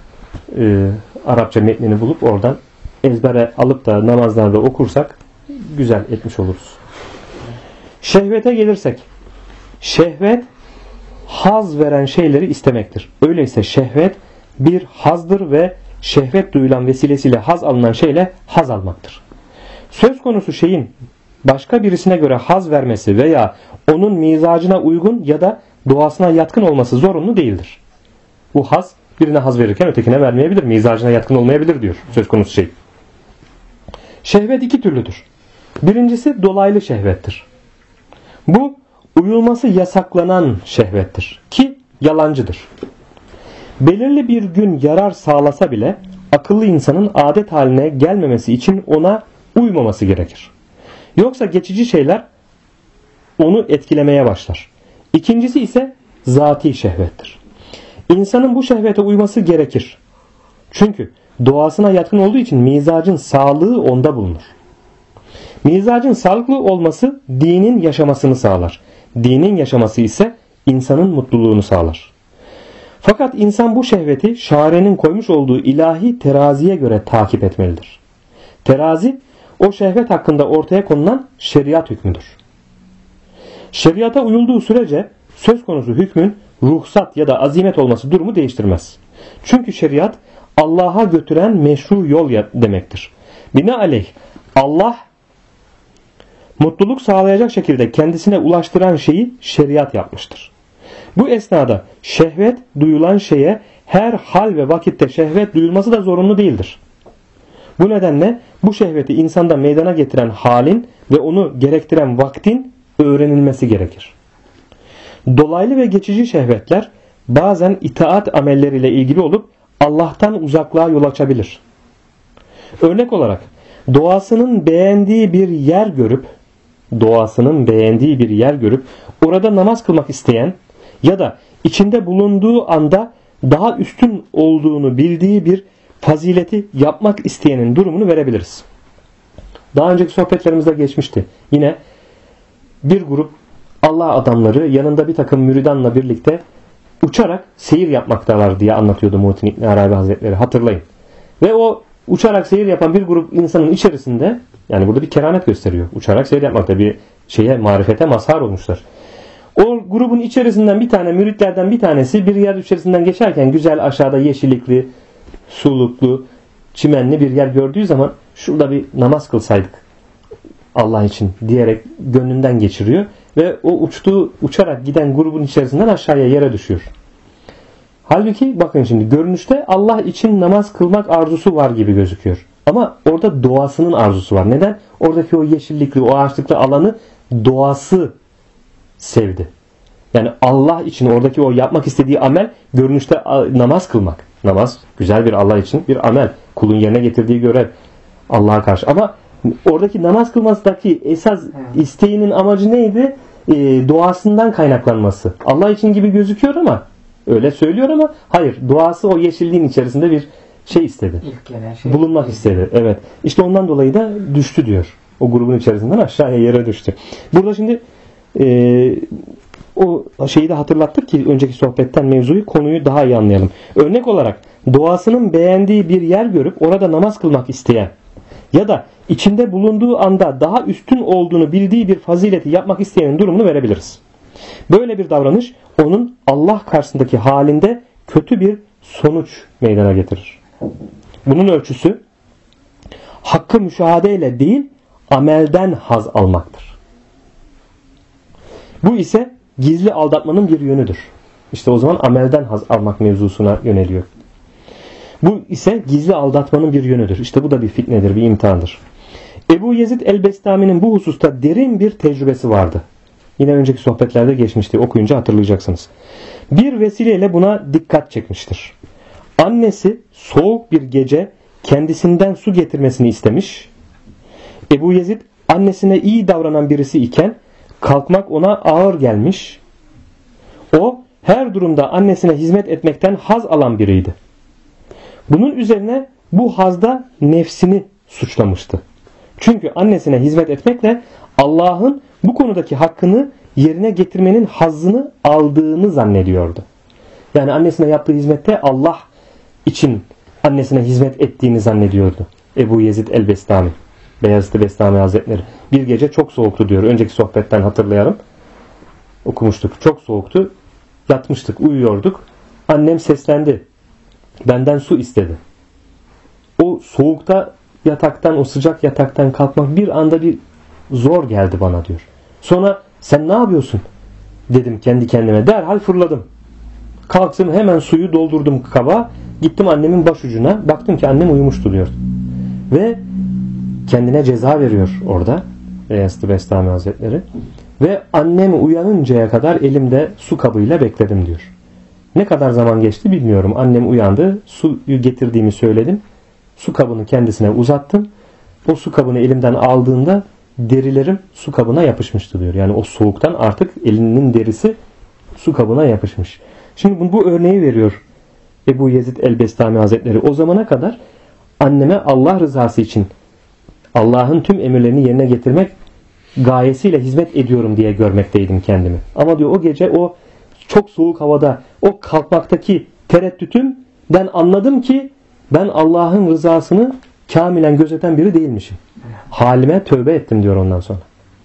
Arapça metnini bulup oradan ezbere alıp da namazlarda okursak güzel etmiş oluruz. Şehvete gelirsek, şehvet haz veren şeyleri istemektir. Öyleyse şehvet bir hazdır ve şehvet duyulan vesilesiyle haz alınan şeyle haz almaktır. Söz konusu şeyin başka birisine göre haz vermesi veya onun mizacına uygun ya da doğasına yatkın olması zorunlu değildir. Bu haz birine haz verirken ötekine vermeyebilir. Mizacına yatkın olmayabilir diyor söz konusu şey. Şehvet iki türlüdür. Birincisi dolaylı şehvettir. Bu uyulması yasaklanan şehvettir ki yalancıdır. Belirli bir gün yarar sağlasa bile akıllı insanın adet haline gelmemesi için ona uymaması gerekir. Yoksa geçici şeyler onu etkilemeye başlar. İkincisi ise zati şehvettir. İnsanın bu şehvete uyması gerekir. Çünkü doğasına yatkın olduğu için mizacın sağlığı onda bulunur. Mizacın sağlıklı olması dinin yaşamasını sağlar. Dinin yaşaması ise insanın mutluluğunu sağlar. Fakat insan bu şehveti şari'nin koymuş olduğu ilahi teraziye göre takip etmelidir. Terazi o şehvet hakkında ortaya konulan şeriat hükmüdür. Şeriata uyulduğu sürece söz konusu hükmün ruhsat ya da azimet olması durumu değiştirmez. Çünkü şeriat Allah'a götüren meşru yol demektir. Binaenaleyh Allah mutluluk sağlayacak şekilde kendisine ulaştıran şeyi şeriat yapmıştır. Bu esnada şehvet duyulan şeye her hal ve vakitte şehvet duyulması da zorunlu değildir. Bu nedenle bu şehveti insanda meydana getiren halin ve onu gerektiren vaktin öğrenilmesi gerekir. Dolaylı ve geçici şehvetler bazen itaat amelleriyle ilgili olup Allah'tan uzaklığa yol açabilir. Örnek olarak doğasının beğendiği bir yer görüp orada namaz kılmak isteyen ya da içinde bulunduğu anda daha üstün olduğunu bildiği bir fazileti yapmak isteyenin durumunu verebiliriz. Daha önceki sohbetlerimizde geçmişti. Yine bir grup Allah adamları yanında bir takım müridanla birlikte uçarak seyir yapmaktalar diye anlatıyordu Muhittin İbn Arabi Hazretleri. Hatırlayın. Ve o uçarak seyir yapan bir grup insanın içerisinde, yani burada bir keramet gösteriyor. Uçarak seyir yapmakta bir marifete mazhar olmuşlar. O grubun içerisinden bir tane, müritlerden bir tanesi bir yer içerisinden geçerken güzel aşağıda yeşillikli, suluklu, çimenli bir yer gördüğü zaman şurada bir namaz kılsaydık Allah için diyerek gönlünden geçiriyor ve o uçarak giden grubun içerisinden aşağıya yere düşüyor. Halbuki bakın şimdi görünüşte Allah için namaz kılmak arzusu var gibi gözüküyor. Ama orada doğasının arzusu var. Neden? Oradaki o yeşillikli, o ağaçlıklı alanı doğası sevdi. Yani Allah için oradaki o yapmak istediği amel görünüşte namaz kılmak. Namaz güzel bir Allah için bir amel. Kulun yerine getirdiği görev Allah'a karşı. Ama Oradaki namaz kılmasındaki esas isteğinin amacı neydi? Duasından kaynaklanması. Allah için gibi gözüküyor ama öyle söylüyor ama hayır. Duası o yeşilliğin içerisinde bir şey istedi. Bulunmak istedi. Evet. İşte ondan dolayı da düştü diyor. O grubun içerisinden aşağıya yere düştü. Burada şimdi o şeyi de hatırlattık ki önceki sohbetten mevzuyu, konuyu daha iyi anlayalım. Örnek olarak doğasının beğendiği bir yer görüp orada namaz kılmak isteyen ya da içinde bulunduğu anda daha üstün olduğunu bildiği bir fazileti yapmak isteyenin durumunu verebiliriz. Böyle bir davranış onun Allah karşısındaki halinde kötü bir sonuç meydana getirir. Bunun ölçüsü hakkı müşahadeyle değil, amelden haz almaktır. Bu ise gizli aldatmanın bir yönüdür. İşte o zaman amelden haz almak mevzusuna yöneliyor. Bu ise gizli aldatmanın bir yönüdür. İşte bu da bir fitnedir, bir imtihandır. Ebu Yezid el-Bestami'nin bu hususta derin bir tecrübesi vardı. Yine önceki sohbetlerde geçmişti. Okuyunca hatırlayacaksınız. Bir vesileyle buna dikkat çekmiştir. Annesi soğuk bir gece kendisinden su getirmesini istemiş. Ebu Yezid annesine iyi davranan birisi iken kalkmak ona ağır gelmiş. O her durumda annesine hizmet etmekten haz alan biriydi. Bunun üzerine bu hazda nefsini suçlamıştı. Çünkü annesine hizmet etmekle Allah'ın bu konudaki hakkını yerine getirmenin hazzını aldığını zannediyordu. Yani annesine yaptığı hizmette Allah için annesine hizmet ettiğini zannediyordu. Ebu Yezid el-Bestami, Beyazıt-ı Bestami Hazretleri. Bir gece çok soğuktu diyor. Önceki sohbetten hatırlayalım. Okumuştuk. Çok soğuktu. Yatmıştık, uyuyorduk. Annem seslendi. Benden su istedi. O soğukta yataktan, o sıcak yataktan kalkmak bir anda bir zor geldi bana diyor. Sonra sen ne yapıyorsun dedim kendi kendime. Derhal fırladım. Kalktım, hemen suyu doldurdum kaba. Gittim annemin başucuna. Baktım ki annem uyumuş duruyor. Ve kendine ceza veriyor orada Beyazıt-ı Bestami Hazretleri. Ve annem uyanıncaya kadar elimde su kabıyla bekledim diyor. Ne kadar zaman geçti bilmiyorum. Annem uyandı. Suyu getirdiğimi söyledim. Su kabını kendisine uzattım. O su kabını elimden aldığında derilerim su kabına yapışmıştı diyor. Yani o soğuktan artık elinin derisi su kabına yapışmış. Şimdi bu örneği veriyor Ebu Yezid el-Bestami Hazretleri. O zamana kadar anneme Allah rızası için Allah'ın tüm emirlerini yerine getirmek gayesiyle hizmet ediyorum diye görmekteydim kendimi. Ama diyor o gece o çok soğuk havada o kalkmaktaki tereddütümden anladım ki ben Allah'ın rızasını kamilen gözeten biri değilmişim. Halime tövbe ettim diyor ondan sonra.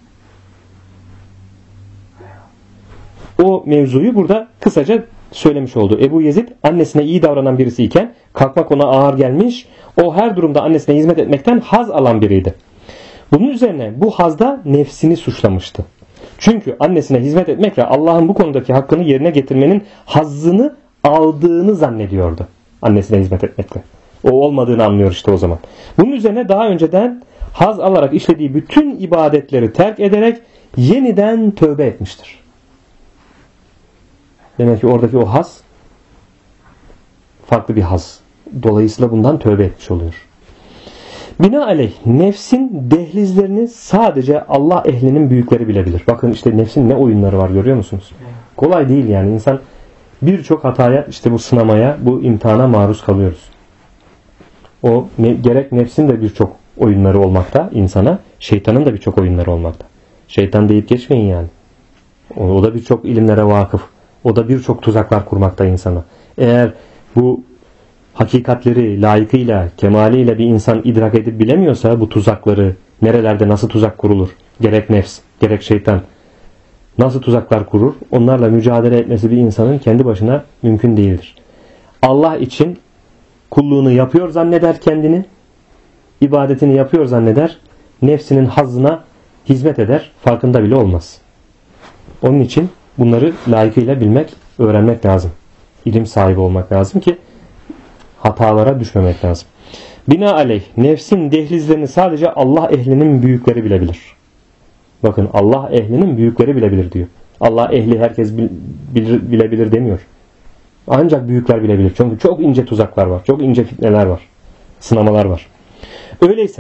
O mevzuyu burada kısaca söylemiş oldu. Ebu Yezid annesine iyi davranan birisi iken kalkmak ona ağır gelmiş. O her durumda annesine hizmet etmekten haz alan biriydi. Bunun üzerine bu hazda nefsini suçlamıştı. Çünkü annesine hizmet etmekle Allah'ın bu konudaki hakkını yerine getirmenin hazzını aldığını zannediyordu. Annesine hizmet etmekle. O olmadığını anlıyor işte o zaman. Bunun üzerine daha önceden haz alarak işlediği bütün ibadetleri terk ederek yeniden tövbe etmiştir. Demek ki oradaki o haz farklı bir haz. Dolayısıyla bundan tövbe etmiş oluyor. Binaenaleyh nefsin dehlizlerini sadece Allah ehlinin büyükleri bilebilir. Bakın işte nefsin ne oyunları var görüyor musunuz? Kolay değil yani. İnsan birçok hataya, işte bu sınamaya, bu imtihana maruz kalıyoruz. O gerek nefsin de birçok oyunları olmakta insana, şeytanın da birçok oyunları olmakta. Şeytan deyip geçmeyin yani. O da birçok ilimlere vakıf. O da birçok tuzaklar kurmakta insana. Eğer bu hakikatleri layıkıyla, kemaliyle bir insan idrak edip bilemiyorsa bu tuzakları, nerelerde nasıl tuzak kurulur, gerek nefs, gerek şeytan nasıl tuzaklar kurur, onlarla mücadele etmesi bir insanın kendi başına mümkün değildir. Allah için kulluğunu yapıyor zanneder kendini, ibadetini yapıyor zanneder, nefsinin hazzına hizmet eder, farkında bile olmaz. Onun için bunları layıkıyla bilmek, öğrenmek lazım. İlim sahibi olmak lazım ki hatalara düşmemek lazım. Binaenaleyh nefsin dehlizlerini sadece Allah ehlinin büyükleri bilebilir. Bakın Allah ehlinin büyükleri bilebilir diyor. Allah ehli herkes bilebilir demiyor. Ancak büyükler bilebilir. Çünkü çok ince tuzaklar var. Çok ince fitneler var. Sınamalar var. Öyleyse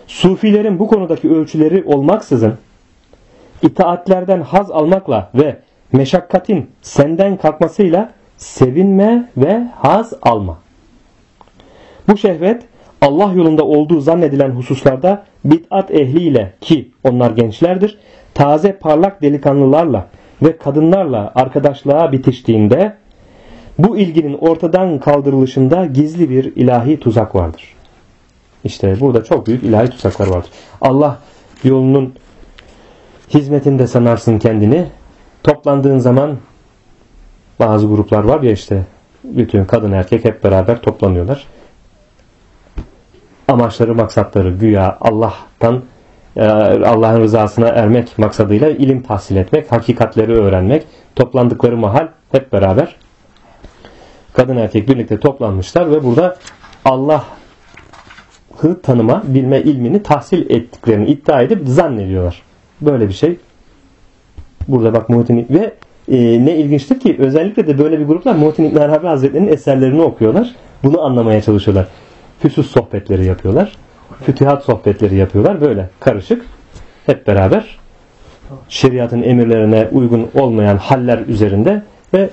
Sufilerin bu konudaki ölçüleri olmaksızın itaatlerden haz almakla ve meşakkatin senden kalkmasıyla sevinme ve haz alma. Bu şehvet Allah yolunda olduğu zannedilen hususlarda bid'at ehliyle, ki onlar gençlerdir, taze parlak delikanlılarla ve kadınlarla arkadaşlığa bitiştiğinde bu ilginin ortadan kaldırılışında gizli bir ilahi tuzak vardır. İşte burada çok büyük ilahi tuzaklar vardır. Allah yolunun hizmetinde sanarsın kendini. Toplandığın zaman bazı gruplar var ya, işte bütün kadın erkek hep beraber toplanıyorlar. Amaçları, maksatları güya Allah'ın rızasına ermek maksadıyla ilim tahsil etmek, hakikatleri öğrenmek. Toplandıkları mahal hep beraber kadın erkek birlikte toplanmışlar ve burada Allah'ı tanıma, bilme ilmini tahsil ettiklerini iddia edip zannediyorlar. Böyle bir şey. Burada bak Muhittin ve ne ilginçtir ki özellikle de böyle bir gruplar Muhittin İbn Arabi Hazretleri'nin eserlerini okuyorlar. Bunu anlamaya çalışıyorlar. Füsus sohbetleri yapıyorlar. Fütühat sohbetleri yapıyorlar. Böyle karışık. Hep beraber şeriatın emirlerine uygun olmayan haller üzerinde ve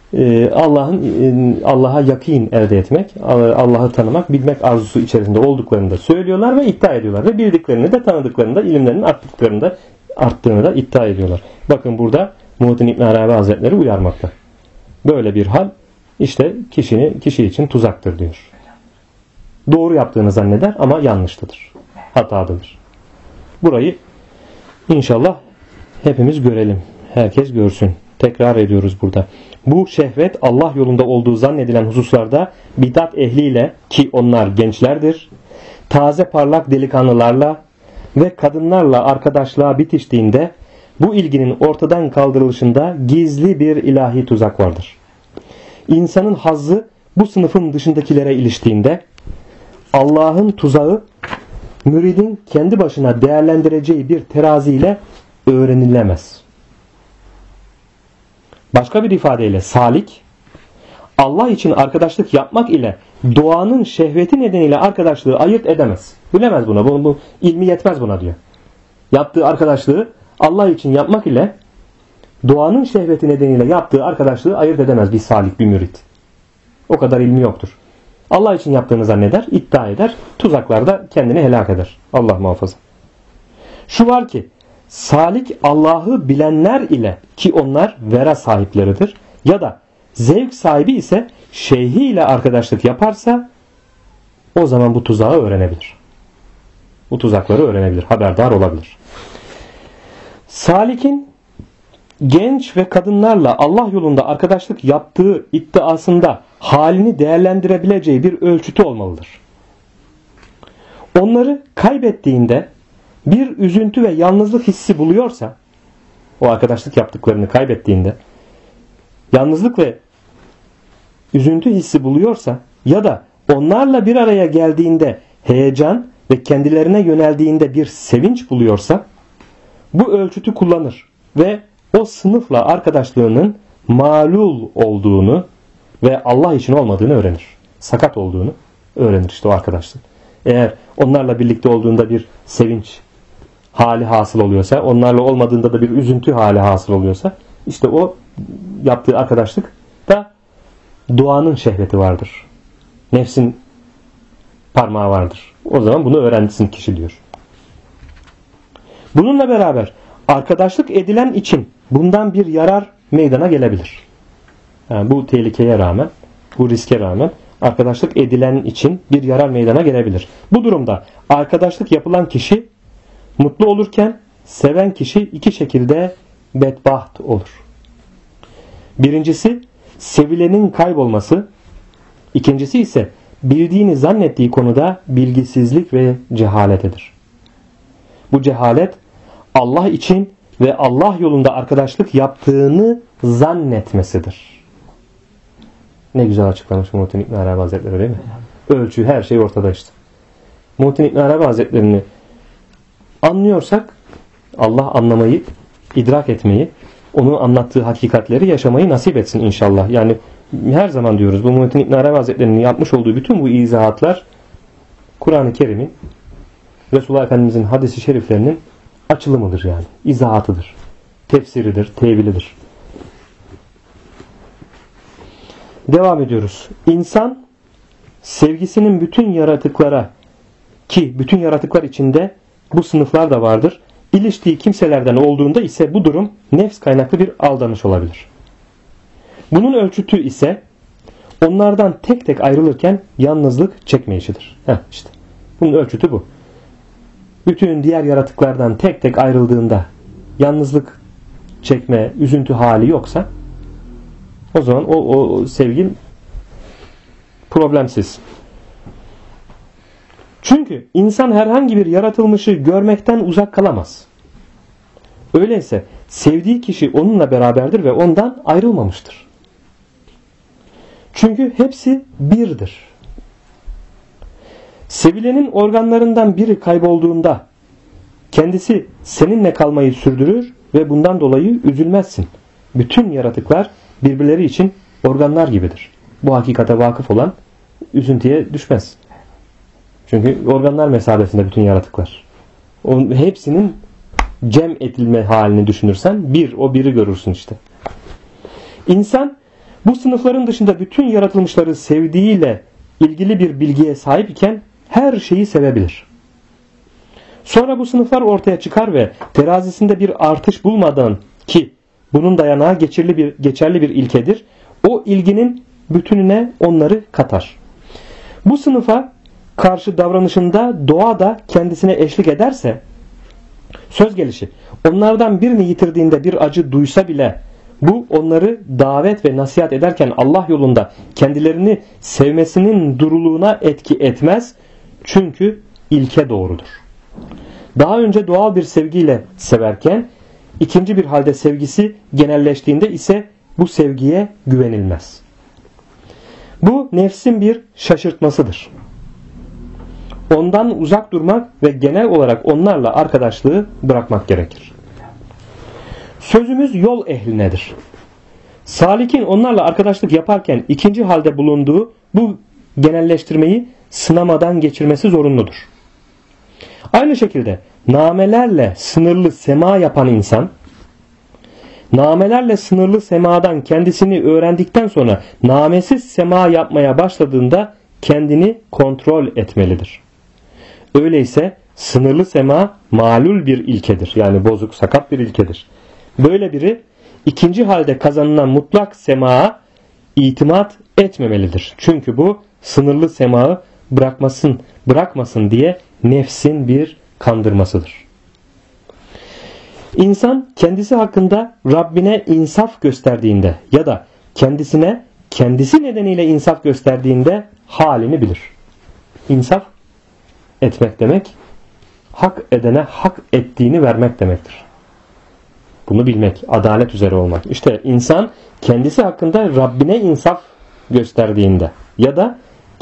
Allah'a yakin elde etmek, Allah'ı tanımak, bilmek arzusu içerisinde olduklarını da söylüyorlar ve iddia ediyorlar. Ve bildiklerini de, tanıdıklarını da, ilimlerinin arttığını da iddia ediyorlar. Bakın burada Muhittin İbn Arabi Hazretleri uyarmakta. Böyle bir hal işte kişi için tuzaktır diyor. Doğru yaptığını zanneder ama yanlıştadır. Hatadadır. Burayı inşallah hepimiz görelim. Herkes görsün. Tekrar ediyoruz burada. Bu şehvet Allah yolunda olduğu zannedilen hususlarda bid'at ehliyle, ki onlar gençlerdir, taze parlak delikanlılarla ve kadınlarla arkadaşlığa bitiştiğinde bu ilginin ortadan kaldırılışında gizli bir ilahi tuzak vardır. İnsanın hazzı bu sınıfın dışındakilere iliştiğinde Allah'ın tuzağı müridin kendi başına değerlendireceği bir teraziyle öğrenilemez. Başka bir ifadeyle salik, Allah için arkadaşlık yapmak ile doğanın şehveti nedeniyle arkadaşlığı ayırt edemez. Bilemez buna. Bu ilmi yetmez buna diyor. Yaptığı arkadaşlığı Allah için yapmak ile doğanın şehveti nedeniyle yaptığı arkadaşlığı ayırt edemez bir salik, bir mürit. O kadar ilmi yoktur. Allah için yaptığını zanneder, iddia eder, tuzaklarda kendini helak eder. Allah muhafaza. Şu var ki, salik Allah'ı bilenler ile, ki onlar vera sahipleridir, ya da zevk sahibi ise şeyhi ile arkadaşlık yaparsa o zaman bu tuzağı öğrenebilir. Bu tuzakları öğrenebilir, haberdar olabilir. Salik'in genç ve kadınlarla Allah yolunda arkadaşlık yaptığı iddiasında halini değerlendirebileceği bir ölçütü olmalıdır. Onları kaybettiğinde bir üzüntü ve yalnızlık hissi buluyorsa, o arkadaşlık yaptıklarını kaybettiğinde yalnızlık ve üzüntü hissi buluyorsa ya da onlarla bir araya geldiğinde heyecan ve kendilerine yöneldiğinde bir sevinç buluyorsa bu ölçütü kullanır ve o sınıfla arkadaşlığının malul olduğunu ve Allah için olmadığını öğrenir. Sakat olduğunu öğrenir işte o arkadaşlık. Eğer onlarla birlikte olduğunda bir sevinç hali hasıl oluyorsa, onlarla olmadığında da bir üzüntü hali hasıl oluyorsa, işte o yaptığı arkadaşlık da doğanın şehveti vardır. Nefsin parmağı vardır. O zaman bunu öğrensin kişi diyor. Bununla beraber arkadaşlık edilen için bundan bir yarar meydana gelebilir. Yani bu tehlikeye rağmen, bu riske rağmen arkadaşlık edilen için bir yarar meydana gelebilir. Bu durumda arkadaşlık yapılan kişi mutlu olurken seven kişi iki şekilde bedbaht olur. Birincisi sevilenin kaybolması, ikincisi ise bildiğini zannettiği konuda bilgisizlik ve cehaletedir. Bu cehalet Allah için ve Allah yolunda arkadaşlık yaptığını zannetmesidir. Ne güzel açıklamış Muhittin İbn Arabi Hazretleri, değil mi? Ölçü, her şey ortada işte. Muhittin İbn Arabi Hazretleri'ni anlıyorsak Allah anlamayı, idrak etmeyi, onun anlattığı hakikatleri yaşamayı nasip etsin inşallah. Yani her zaman diyoruz, bu Muhittin İbn Arabi Hazretleri'nin yapmış olduğu bütün bu izahatlar Kur'an-ı Kerim'in Resulullah Efendimizin hadisi şeriflerinin açılımıdır yani. İzahatıdır. Tefsiridir, tevilidir. Devam ediyoruz. İnsan sevgisinin bütün yaratıklara, ki bütün yaratıklar içinde bu sınıflar da vardır, İliştiği kimselerden olduğunda ise bu durum nefs kaynaklı bir aldanış olabilir. Bunun ölçütü ise onlardan tek tek ayrılırken yalnızlık çekmeyişidir. İşte bunun ölçütü bu. Bütün diğer yaratıklardan tek tek ayrıldığında yalnızlık çekme, üzüntü hali yoksa o zaman o sevgin problemsiz. Çünkü insan herhangi bir yaratılmışı görmekten uzak kalamaz. Öyleyse sevdiği kişi onunla beraberdir ve ondan ayrılmamıştır. Çünkü hepsi birdir. Sevilenin organlarından biri kaybolduğunda kendisi seninle kalmayı sürdürür ve bundan dolayı üzülmezsin. Bütün yaratıklar birbirleri için organlar gibidir. Bu hakikate vakıf olan üzüntüye düşmez. Çünkü organlar mesabesinde bütün yaratıklar. Hepsinin cem edilme halini düşünürsen o biri görürsün işte. İnsan bu sınıfların dışında bütün yaratılmışları sevdiğiyle ilgili bir bilgiye sahip iken her şeyi sevebilir. Sonra bu sınıflar ortaya çıkar ve terazisinde bir artış bulmadan, ki bunun dayanağı geçerli bir ilkedir, o ilginin bütününe onları katar. Bu sınıfa karşı davranışında doğa da kendisine eşlik ederse, söz gelişi onlardan birini yitirdiğinde bir acı duysa bile bu onları davet ve nasihat ederken Allah yolunda kendilerini sevmesinin duruluğuna etki etmez. Çünkü ilke doğrudur. Daha önce doğal bir sevgiyle severken ikinci bir halde sevgisi genelleştiğinde ise bu sevgiye güvenilmez. Bu nefsin bir şaşırtmasıdır. Ondan uzak durmak ve genel olarak onlarla arkadaşlığı bırakmak gerekir. Sözümüz yol ehlinedir. Salikin onlarla arkadaşlık yaparken ikinci halde bulunduğu bu genelleştirmeyi sınamadan geçirmesi zorunludur. Aynı şekilde namelerle sınırlı sema yapan insan, namelerle sınırlı semadan kendisini öğrendikten sonra namesiz sema yapmaya başladığında kendini kontrol etmelidir. Öyleyse sınırlı sema malul bir ilkedir. Yani bozuk, sakat bir ilkedir. Böyle biri ikinci halde kazanılan mutlak semaya itimat etmemelidir. Çünkü bu sınırlı semağı bırakmasın diye nefsin bir kandırmasıdır. İnsan kendisi hakkında Rabbine insaf gösterdiğinde ya da kendisi nedeniyle insaf gösterdiğinde halini bilir. İnsaf etmek demek, hak edene hak ettiğini vermek demektir. Bunu bilmek, adalet üzere olmak. İşte insan kendisi hakkında Rabbine insaf gösterdiğinde ya da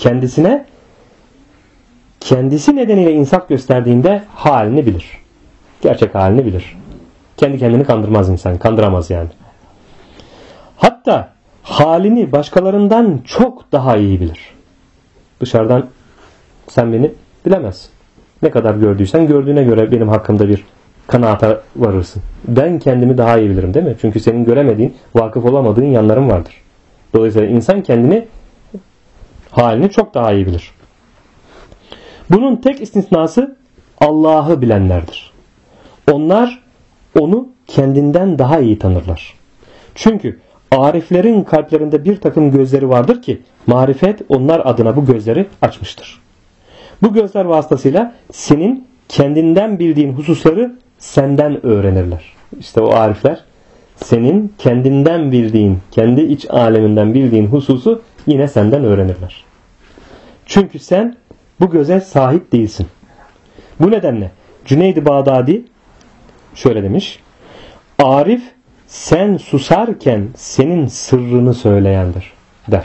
kendisi nedeniyle insaf gösterdiğinde halini bilir. Gerçek halini bilir. Kendi kendini kandırmaz insan. Kandıramaz yani. Hatta halini başkalarından çok daha iyi bilir. Dışarıdan sen beni bilemezsin. Ne kadar gördüysen gördüğüne göre benim hakkımda bir kanaata varırsın. Ben kendimi daha iyi bilirim değil mi? Çünkü senin göremediğin, vakıf olamadığın yanlarım vardır. Dolayısıyla insan halini çok daha iyi bilir. Bunun tek istisnası Allah'ı bilenlerdir. Onlar onu kendinden daha iyi tanırlar. Çünkü ariflerin kalplerinde bir takım gözleri vardır ki marifet onlar adına bu gözleri açmıştır. Bu gözler vasıtasıyla senin kendinden bildiğin hususları senden öğrenirler. İşte o arifler senin kendinden bildiğin, kendi iç aleminden bildiğin hususu yine senden öğrenirler. Çünkü sen bu göze sahip değilsin. Bu nedenle Cüneyd-i Bağdadi şöyle demiş: Arif sen susarken senin sırrını söyleyendir der.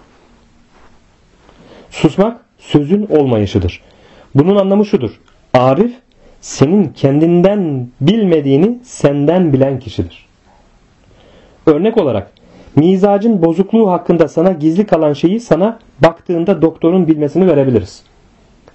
Susmak sözün olmayışıdır. Bunun anlamı şudur: Arif senin kendinden bilmediğini senden bilen kişidir. Örnek olarak mizacın bozukluğu hakkında sana gizli kalan şeyi sana baktığında doktorun bilmesini verebiliriz.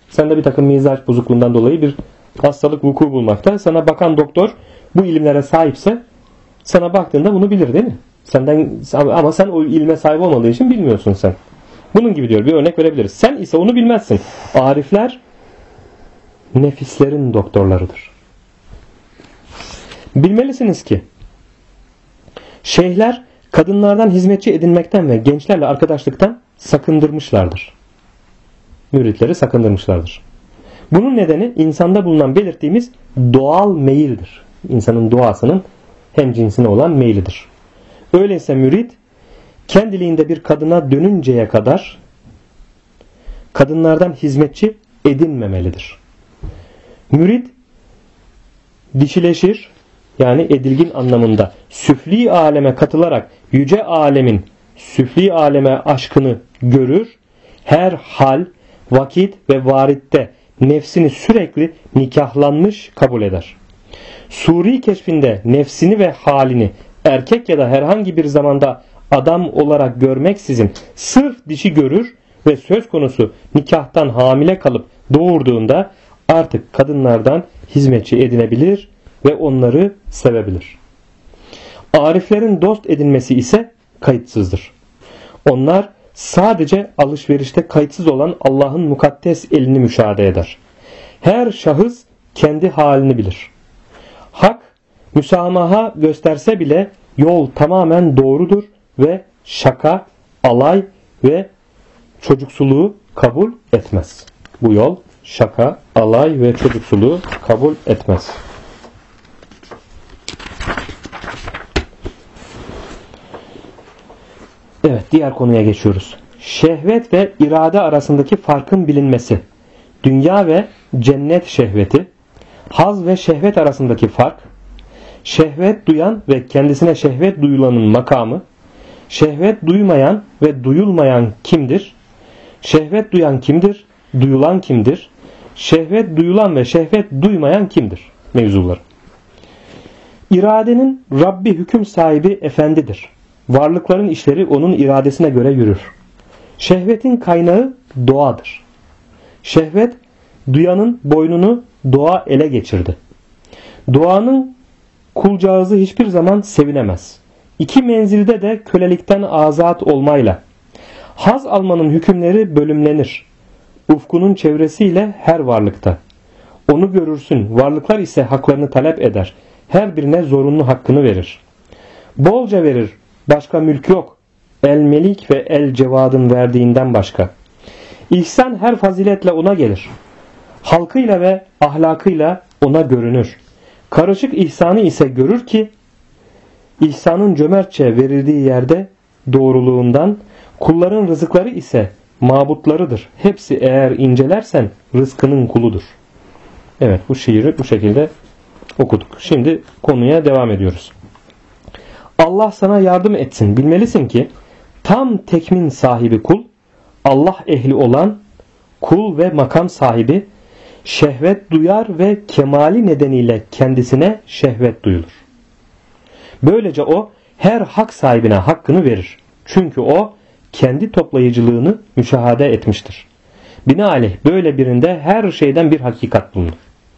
Sende bir takım mizaç bozukluğundan dolayı bir hastalık vuku bulmakta. Sana bakan doktor bu ilimlere sahipse sana baktığında bunu bilir değil mi? Ama sen o ilme sahip olmadığı için bilmiyorsun sen. Bunun gibi diyor, bir örnek verebiliriz. Sen ise onu bilmezsin. Arifler nefislerin doktorlarıdır. Bilmelisiniz ki şeyhler kadınlardan hizmetçi edinmekten ve gençlerle arkadaşlıktan sakındırmışlardır. Müritleri sakındırmışlardır. Bunun nedeni insanda bulunan belirttiğimiz doğal meyildir. İnsanın doğasının hem cinsine olan meylidir. Öyleyse mürit kendiliğinde bir kadına dönünceye kadar kadınlardan hizmetçi edinmemelidir. Mürit dişileşir, yani edilgin anlamında süfli aleme katılarak yüce alemin süfli aleme aşkını görür, her hal, vakit ve varitte nefsini sürekli nikahlanmış kabul eder. Suri keşfinde nefsini ve halini erkek ya da herhangi bir zamanda adam olarak görmeksizin sırf dişi görür ve söz konusu nikahtan hamile kalıp doğurduğunda artık kadınlardan hizmetçi edinebilir ve onları sevebilir. Ariflerin dost edinmesi ise kayıtsızdır. Onlar sadece alışverişte kayıtsız olan Allah'ın mukaddes elini müşahede eder. Her şahıs kendi halini bilir. Hak müsamaha gösterse bile yol tamamen doğrudur ve şaka, alay ve çocuksuluğu kabul etmez. Bu yol şaka, alay ve çocuksuluğu kabul etmez. Evet, diğer konuya geçiyoruz. Şehvet ve irade arasındaki farkın bilinmesi. Dünya ve cennet şehveti. Haz ve şehvet arasındaki fark. Şehvet duyan ve kendisine şehvet duyulanın makamı. Şehvet duymayan ve duyulmayan kimdir? Şehvet duyan kimdir? Duyulan kimdir? Şehvet duyulan ve şehvet duymayan kimdir? Mevzuları. İradenin Rabbi hüküm sahibi efendidir. Varlıkların işleri onun iradesine göre yürür. Şehvetin kaynağı doğadır. Şehvet duyanın boynunu doğa ele geçirdi. Doğanın kulcağızı hiçbir zaman sevinemez. İki menzilde de kölelikten azat olmayla. Haz almanın hükümleri bölümlenir. Ufkunun çevresiyle her varlıkta. Onu görürsün. Varlıklar ise haklarını talep eder. Her birine zorunlu hakkını verir. Bolca verir. Başka mülk yok. El Melik ve El Cevad'ın verdiğinden başka. İhsan her faziletle ona gelir. Halkıyla ve ahlakıyla ona görünür. Karışık ihsanı ise görür ki ihsanın cömertçe verildiği yerde doğruluğundan, kulların rızıkları ise mabutlarıdır. Hepsi eğer incelersen rızkının kuludur. Evet, bu şiiri bu şekilde okuduk. Şimdi konuya devam ediyoruz. Allah sana yardım etsin. Bilmelisin ki tam tekmin sahibi kul, Allah ehli olan kul ve makam sahibi şehvet duyar ve kemali nedeniyle kendisine şehvet duyulur. Böylece o her hak sahibine hakkını verir. Çünkü o kendi toplayıcılığını müşahede etmiştir. Binaenaleyh böyle birinde her şeyden bir hakikat bulunur.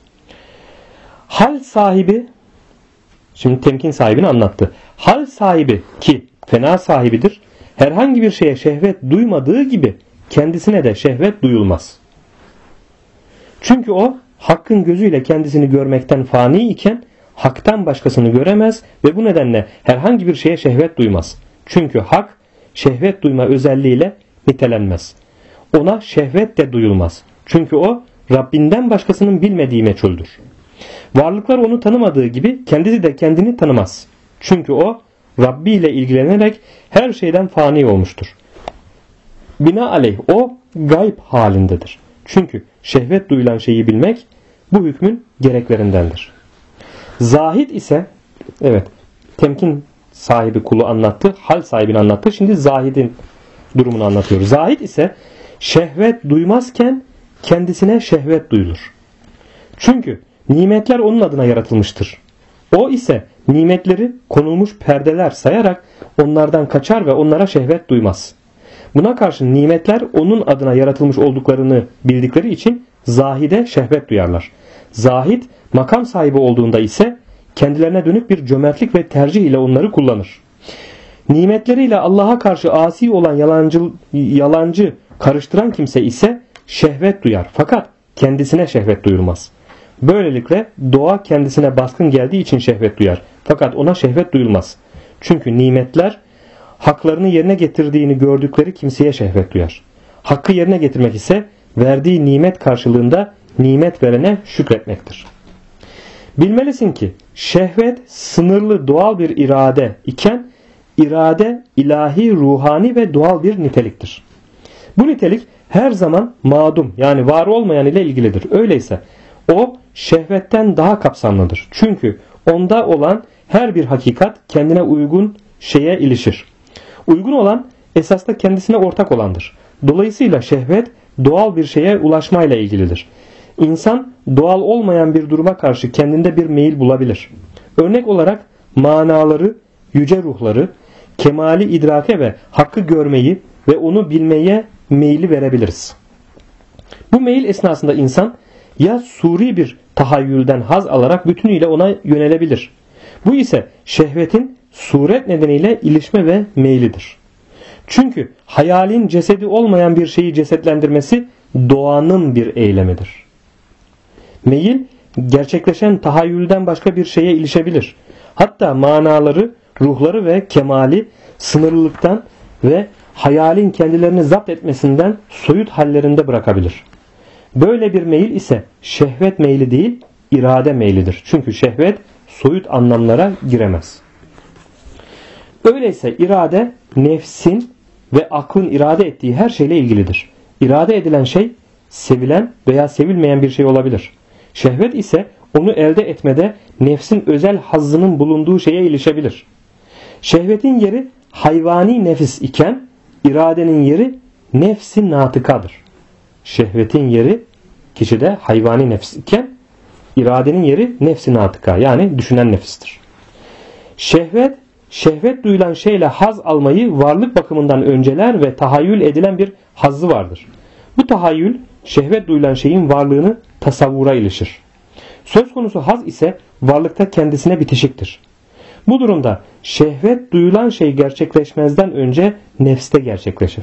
Hal sahibi, şimdi temkin sahibini anlattı. Hal sahibi ki fena sahibidir, herhangi bir şeye şehvet duymadığı gibi kendisine de şehvet duyulmaz. Çünkü o hakkın gözüyle kendisini görmekten fani iken haktan başkasını göremez ve bu nedenle herhangi bir şeye şehvet duymaz. Çünkü hak şehvet duyma özelliğiyle nitelenmez. Ona şehvet de duyulmaz. Çünkü o Rabbinden başkasının bilmediği meçhuldür. Varlıklar onu tanımadığı gibi kendisi de kendini tanımaz. Çünkü o Rabbi ile ilgilenerek her şeyden fani olmuştur. Binaenaleyh o gayb halindedir. Çünkü şehvet duyulan şeyi bilmek bu hükmün gereklerindendir. Zahid ise, evet, temkin sahibi kulu anlattı, hal sahibini anlattı. Şimdi zahidin durumunu anlatıyor. Zahid ise şehvet duymazken kendisine şehvet duyulur. Çünkü nimetler onun adına yaratılmıştır. O ise nimetleri konulmuş perdeler sayarak onlardan kaçar ve onlara şehvet duymaz. Buna karşın nimetler onun adına yaratılmış olduklarını bildikleri için zahide şehvet duyarlar. Zahid makam sahibi olduğunda ise kendilerine dönük bir cömertlik ve tercih ile onları kullanır. Nimetleriyle Allah'a karşı asi olan yalancı karıştıran kimse ise şehvet duyar. Fakat kendisine şehvet duyulmaz. Böylelikle doğa kendisine baskın geldiği için şehvet duyar. Fakat ona şehvet duyulmaz. Çünkü nimetler haklarını yerine getirdiğini gördükleri kimseye şehvet duyar. Hakkı yerine getirmek ise verdiği nimet karşılığında nimet verene şükretmektir. Bilmelisin ki şehvet sınırlı doğal bir irade iken irade ilahi, ruhani ve doğal bir niteliktir. Bu nitelik her zaman madum yani var olmayan ile ilgilidir. Öyleyse o şehvetten daha kapsamlıdır. Çünkü onda olan her bir hakikat kendine uygun şeye ilişir. Uygun olan esasda kendisine ortak olandır. Dolayısıyla şehvet doğal bir şeye ulaşmayla ilgilidir. İnsan doğal olmayan bir duruma karşı kendinde bir meyil bulabilir. Örnek olarak manaları, yüce ruhları, kemali idrake ve hakkı görmeyi ve onu bilmeye meyili verebiliriz. Bu meyil esnasında insan ya suri bir tahayyülden haz alarak bütünüyle ona yönelebilir. Bu ise şehvetin suret nedeniyle ilişme ve meylidir. Çünkü hayalin cesedi olmayan bir şeyi cesetlendirmesi doğanın bir eylemidir. Meyil gerçekleşen tahayyülden başka bir şeye ilişebilir. Hatta manaları, ruhları ve kemali sınırlılıktan ve hayalin kendilerini zapt etmesinden soyut hallerinde bırakabilir. Böyle bir meyil ise şehvet meyli değil, irade meylidir. Çünkü şehvet soyut anlamlara giremez. Öyleyse irade nefsin ve aklın irade ettiği her şeyle ilgilidir. İrade edilen şey sevilen veya sevilmeyen bir şey olabilir. Şehvet ise onu elde etmede nefsin özel hazzının bulunduğu şeye ilişebilir. Şehvetin yeri hayvani nefis iken iradenin yeri nefsi natıkadır. Şehvetin yeri kişide hayvani nefis iken iradenin yeri nefsi natıka yani düşünen nefistir. Şehvet duyulan şeyle haz almayı varlık bakımından önceler ve tahayyül edilen bir hazzı vardır. Bu tahayyül şehvet duyulan şeyin varlığını tasavvura ilişir. Söz konusu haz ise varlıkta kendisine bitişiktir. Bu durumda şehvet duyulan şey gerçekleşmezden önce nefste gerçekleşir.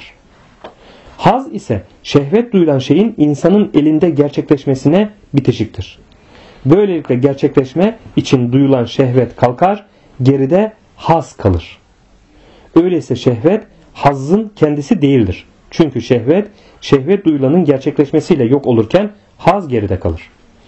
Haz ise şehvet duyulan şeyin insanın elinde gerçekleşmesine bitişiktir. Böylelikle gerçekleşme için duyulan şehvet kalkar, geride haz kalır. Öyleyse şehvet hazzın kendisi değildir. Çünkü şehvet duyulanın gerçekleşmesiyle yok olurken haz geride kalır.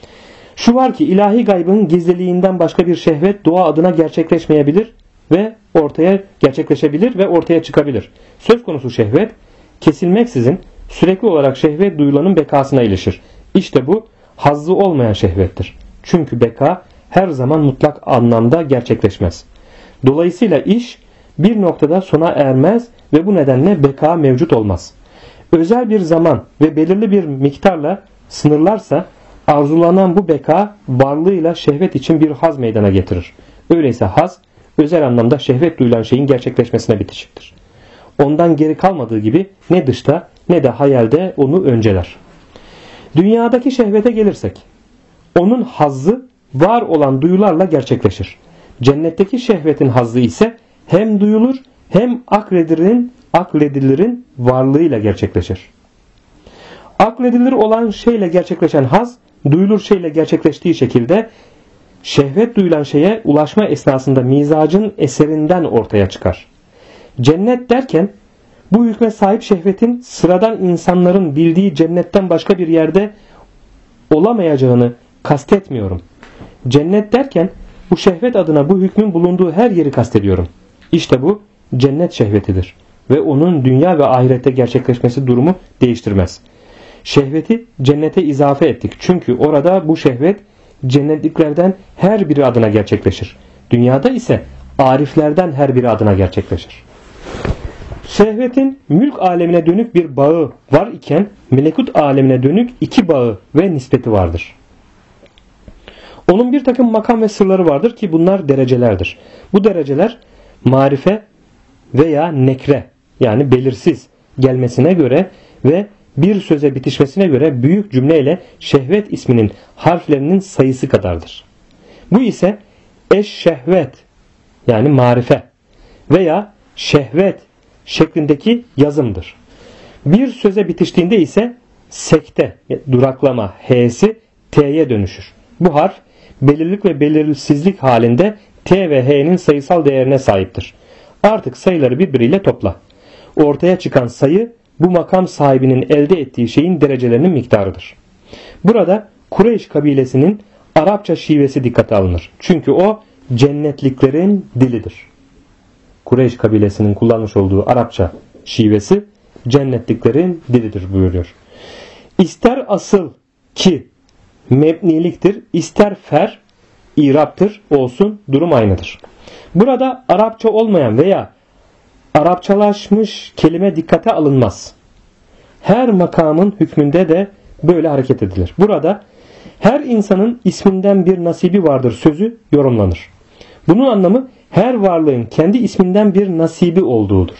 Şu var ki ilahi gaybın gizliliğinden başka bir şehvet doğa adına gerçekleşmeyebilir ve gerçekleşebilir ve ortaya çıkabilir. Söz konusu şehvet kesilmeksizin sürekli olarak şehvet duyulanın bekasına ilişir. İşte bu hazzı olmayan şehvettir. Çünkü beka her zaman mutlak anlamda gerçekleşmez. Dolayısıyla iş bir noktada sona ermez ve bu nedenle beka mevcut olmaz. Özel bir zaman ve belirli bir miktarla sınırlarsa arzulanan bu beka varlığıyla şehvet için bir haz meydana getirir. Öyleyse haz özel anlamda şehvet duyulan şeyin gerçekleşmesine bitişiktir. Ondan geri kalmadığı gibi ne dışta ne de hayalde onu önceler. Dünyadaki şehvete gelirsek onun hazzı var olan duyularla gerçekleşir. Cennetteki şehvetin hazzı ise hem duyulur hem akledilirin varlığıyla gerçekleşir. Akledilir olan şeyle gerçekleşen haz duyulur şeyle gerçekleştiği şekilde şehvet duyulan şeye ulaşma esnasında mizacın eserinden ortaya çıkar. Cennet derken bu hükme sahip şehvetin sıradan insanların bildiği cennetten başka bir yerde olamayacağını kastetmiyorum. Cennet derken bu şehvet adına bu hükmün bulunduğu her yeri kastediyorum. İşte bu cennet şehvetidir ve onun dünya ve ahirette gerçekleşmesi durumu değiştirmez. Şehveti cennete izafe ettik. Çünkü orada bu şehvet cennetliklerden her biri adına gerçekleşir. Dünyada ise ariflerden her biri adına gerçekleşir. Şehvetin mülk alemine dönük bir bağı var iken melekut alemine dönük iki bağı ve nispeti vardır. Onun bir takım makam ve sırları vardır ki bunlar derecelerdir. Bu dereceler marife veya nekre yani belirsiz gelmesine göre ve bir söze bitişmesine göre büyük cümleyle şehvet isminin harflerinin sayısı kadardır. Bu ise eş-şehvet yani marife veya şehvet şeklindeki yazımdır. Bir söze bitiştiğinde ise sekte, duraklama, h'si t'ye dönüşür. Bu harf belirlilik ve belirsizlik halinde t ve h'nin sayısal değerine sahiptir. Artık sayıları birbiriyle topla. Ortaya çıkan sayı bu makam sahibinin elde ettiği şeyin derecelerinin miktarıdır. Burada Kureyş kabilesinin Arapça şivesi dikkate alınır. Çünkü o cennetliklerin dilidir. Kureyş kabilesinin kullanmış olduğu Arapça şivesi cennetliklerin dilidir buyuruyor. İster asıl ki mebniliktir, ister fer, iraptır olsun durum aynıdır. Burada Arapça olmayan veya Arapçalaşmış kelime dikkate alınmaz. Her makamın hükmünde de böyle hareket edilir. Burada her insanın isminden bir nasibi vardır sözü yorumlanır. Bunun anlamı her varlığın kendi isminden bir nasibi olduğudur.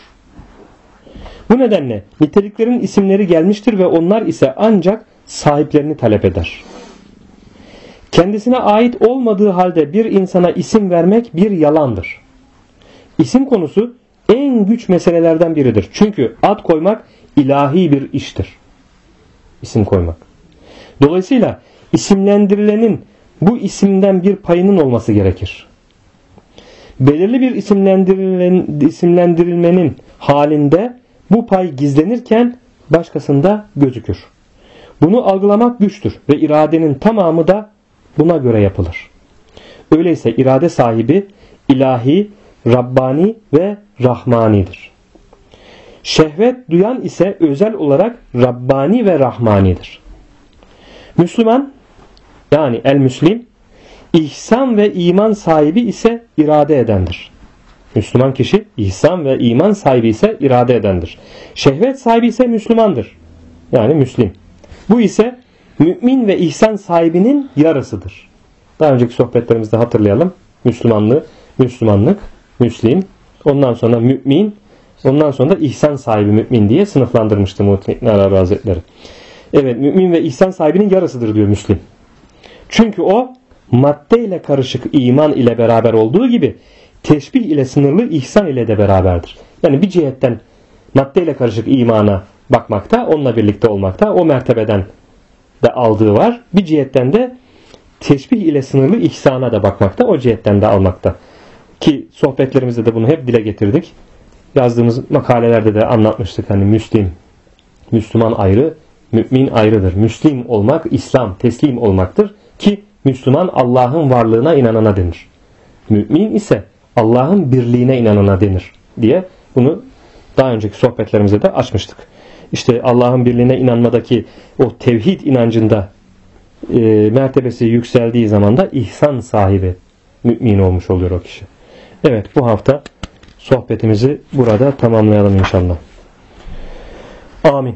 Bu nedenle niteliklerin isimleri gelmiştir ve onlar ise ancak sahiplerini talep eder. Kendisine ait olmadığı halde bir insana isim vermek bir yalandır. İsim konusu en güç meselelerden biridir. Çünkü ad koymak ilahi bir iştir. İsim koymak. Dolayısıyla isimlendirilenin bu isimden bir payının olması gerekir. Belirli bir isimlendirilmenin halinde bu pay gizlenirken başkasında gözükür. Bunu algılamak güçtür ve iradenin tamamı da buna göre yapılır. Öyleyse irade sahibi ilahi, Rabbani ve Rahmanidir. Şehvet duyan ise özel olarak Rabbani ve Rahmanidir. Müslüman yani el-Müslim, ihsan ve iman sahibi ise irade edendir. Müslüman kişi ihsan ve iman sahibi ise irade edendir. Şehvet sahibi ise Müslümandır. Yani Müslim. Bu ise mümin ve ihsan sahibinin yarısıdır. Daha önceki sohbetlerimizde hatırlayalım. Müslümanlık, Müslim, ondan sonra mümin, ondan sonra da ihsan sahibi mümin diye sınıflandırmıştı Muhittin Arabi Hazretleri. Evet, mümin ve ihsan sahibinin yarısıdır diyor Müslim. Çünkü o maddeyle karışık iman ile beraber olduğu gibi teşbih ile sınırlı ihsan ile de beraberdir. Yani bir cihetten maddeyle karışık imana bakmakta, onunla birlikte olmakta, o mertebeden de aldığı var. Bir cihetten de teşbih ile sınırlı ihsana da bakmakta, o cihetten de almakta. Ki sohbetlerimizde de bunu hep dile getirdik. Yazdığımız makalelerde de anlatmıştık. Hani Müslüman ayrı, mümin ayrıdır. Müslim olmak, İslam, teslim olmaktır. Ki Müslüman Allah'ın varlığına inanana denir. Mümin ise Allah'ın birliğine inanana denir diye bunu daha önceki sohbetlerimizde de açmıştık. İşte Allah'ın birliğine inanmadaki o tevhid inancında mertebesi yükseldiği zaman da ihsan sahibi mümin olmuş oluyor o kişi. Evet, bu hafta sohbetimizi burada tamamlayalım inşallah. Amin.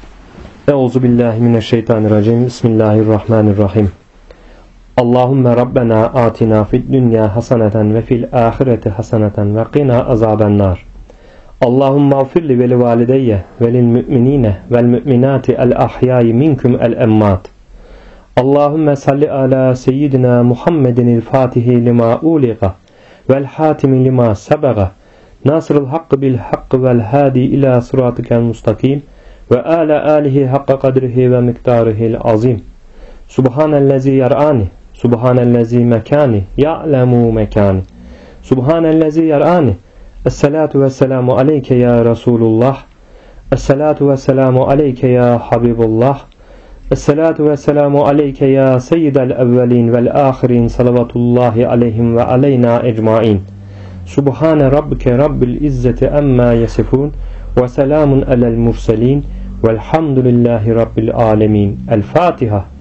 Euzubillahimineşşeytanirracim. Bismillahirrahmanirrahim. Allahümme Rabbena atina fid dünya haseneten ve fil ahireti haseneten ve qina azabennar. Allahümme afirli ve li valideyye ve lil müminine vel müminati el ahyai minkum el emmat. Allahümme salli ala seyyidina Muhammedinil fatihi lima uliqa vel hatimi lima sebaga nasrul hakkı bil hakkı vel hadi ila sıratikel mustakim ve ala alihi hakka kadrihi ve miktarihil azim. Subhanellezi yar'ani Subhanellezi mekani ya'lemu mekani Subhanellezi yar'ani Esselatu vesselamu aleyke ya Resulullah Esselatu vesselamu aleyke ya Habibullah Esselatu vesselamu aleyke ya seyyidel evvelin vel ahirin salavatullahi aleyhim ve aleyna ecmain. Subhane rabbike rabbil izzeti emma yasifun ve selamun alel murselin velhamdülillahi rabbil alemin. El Fatiha.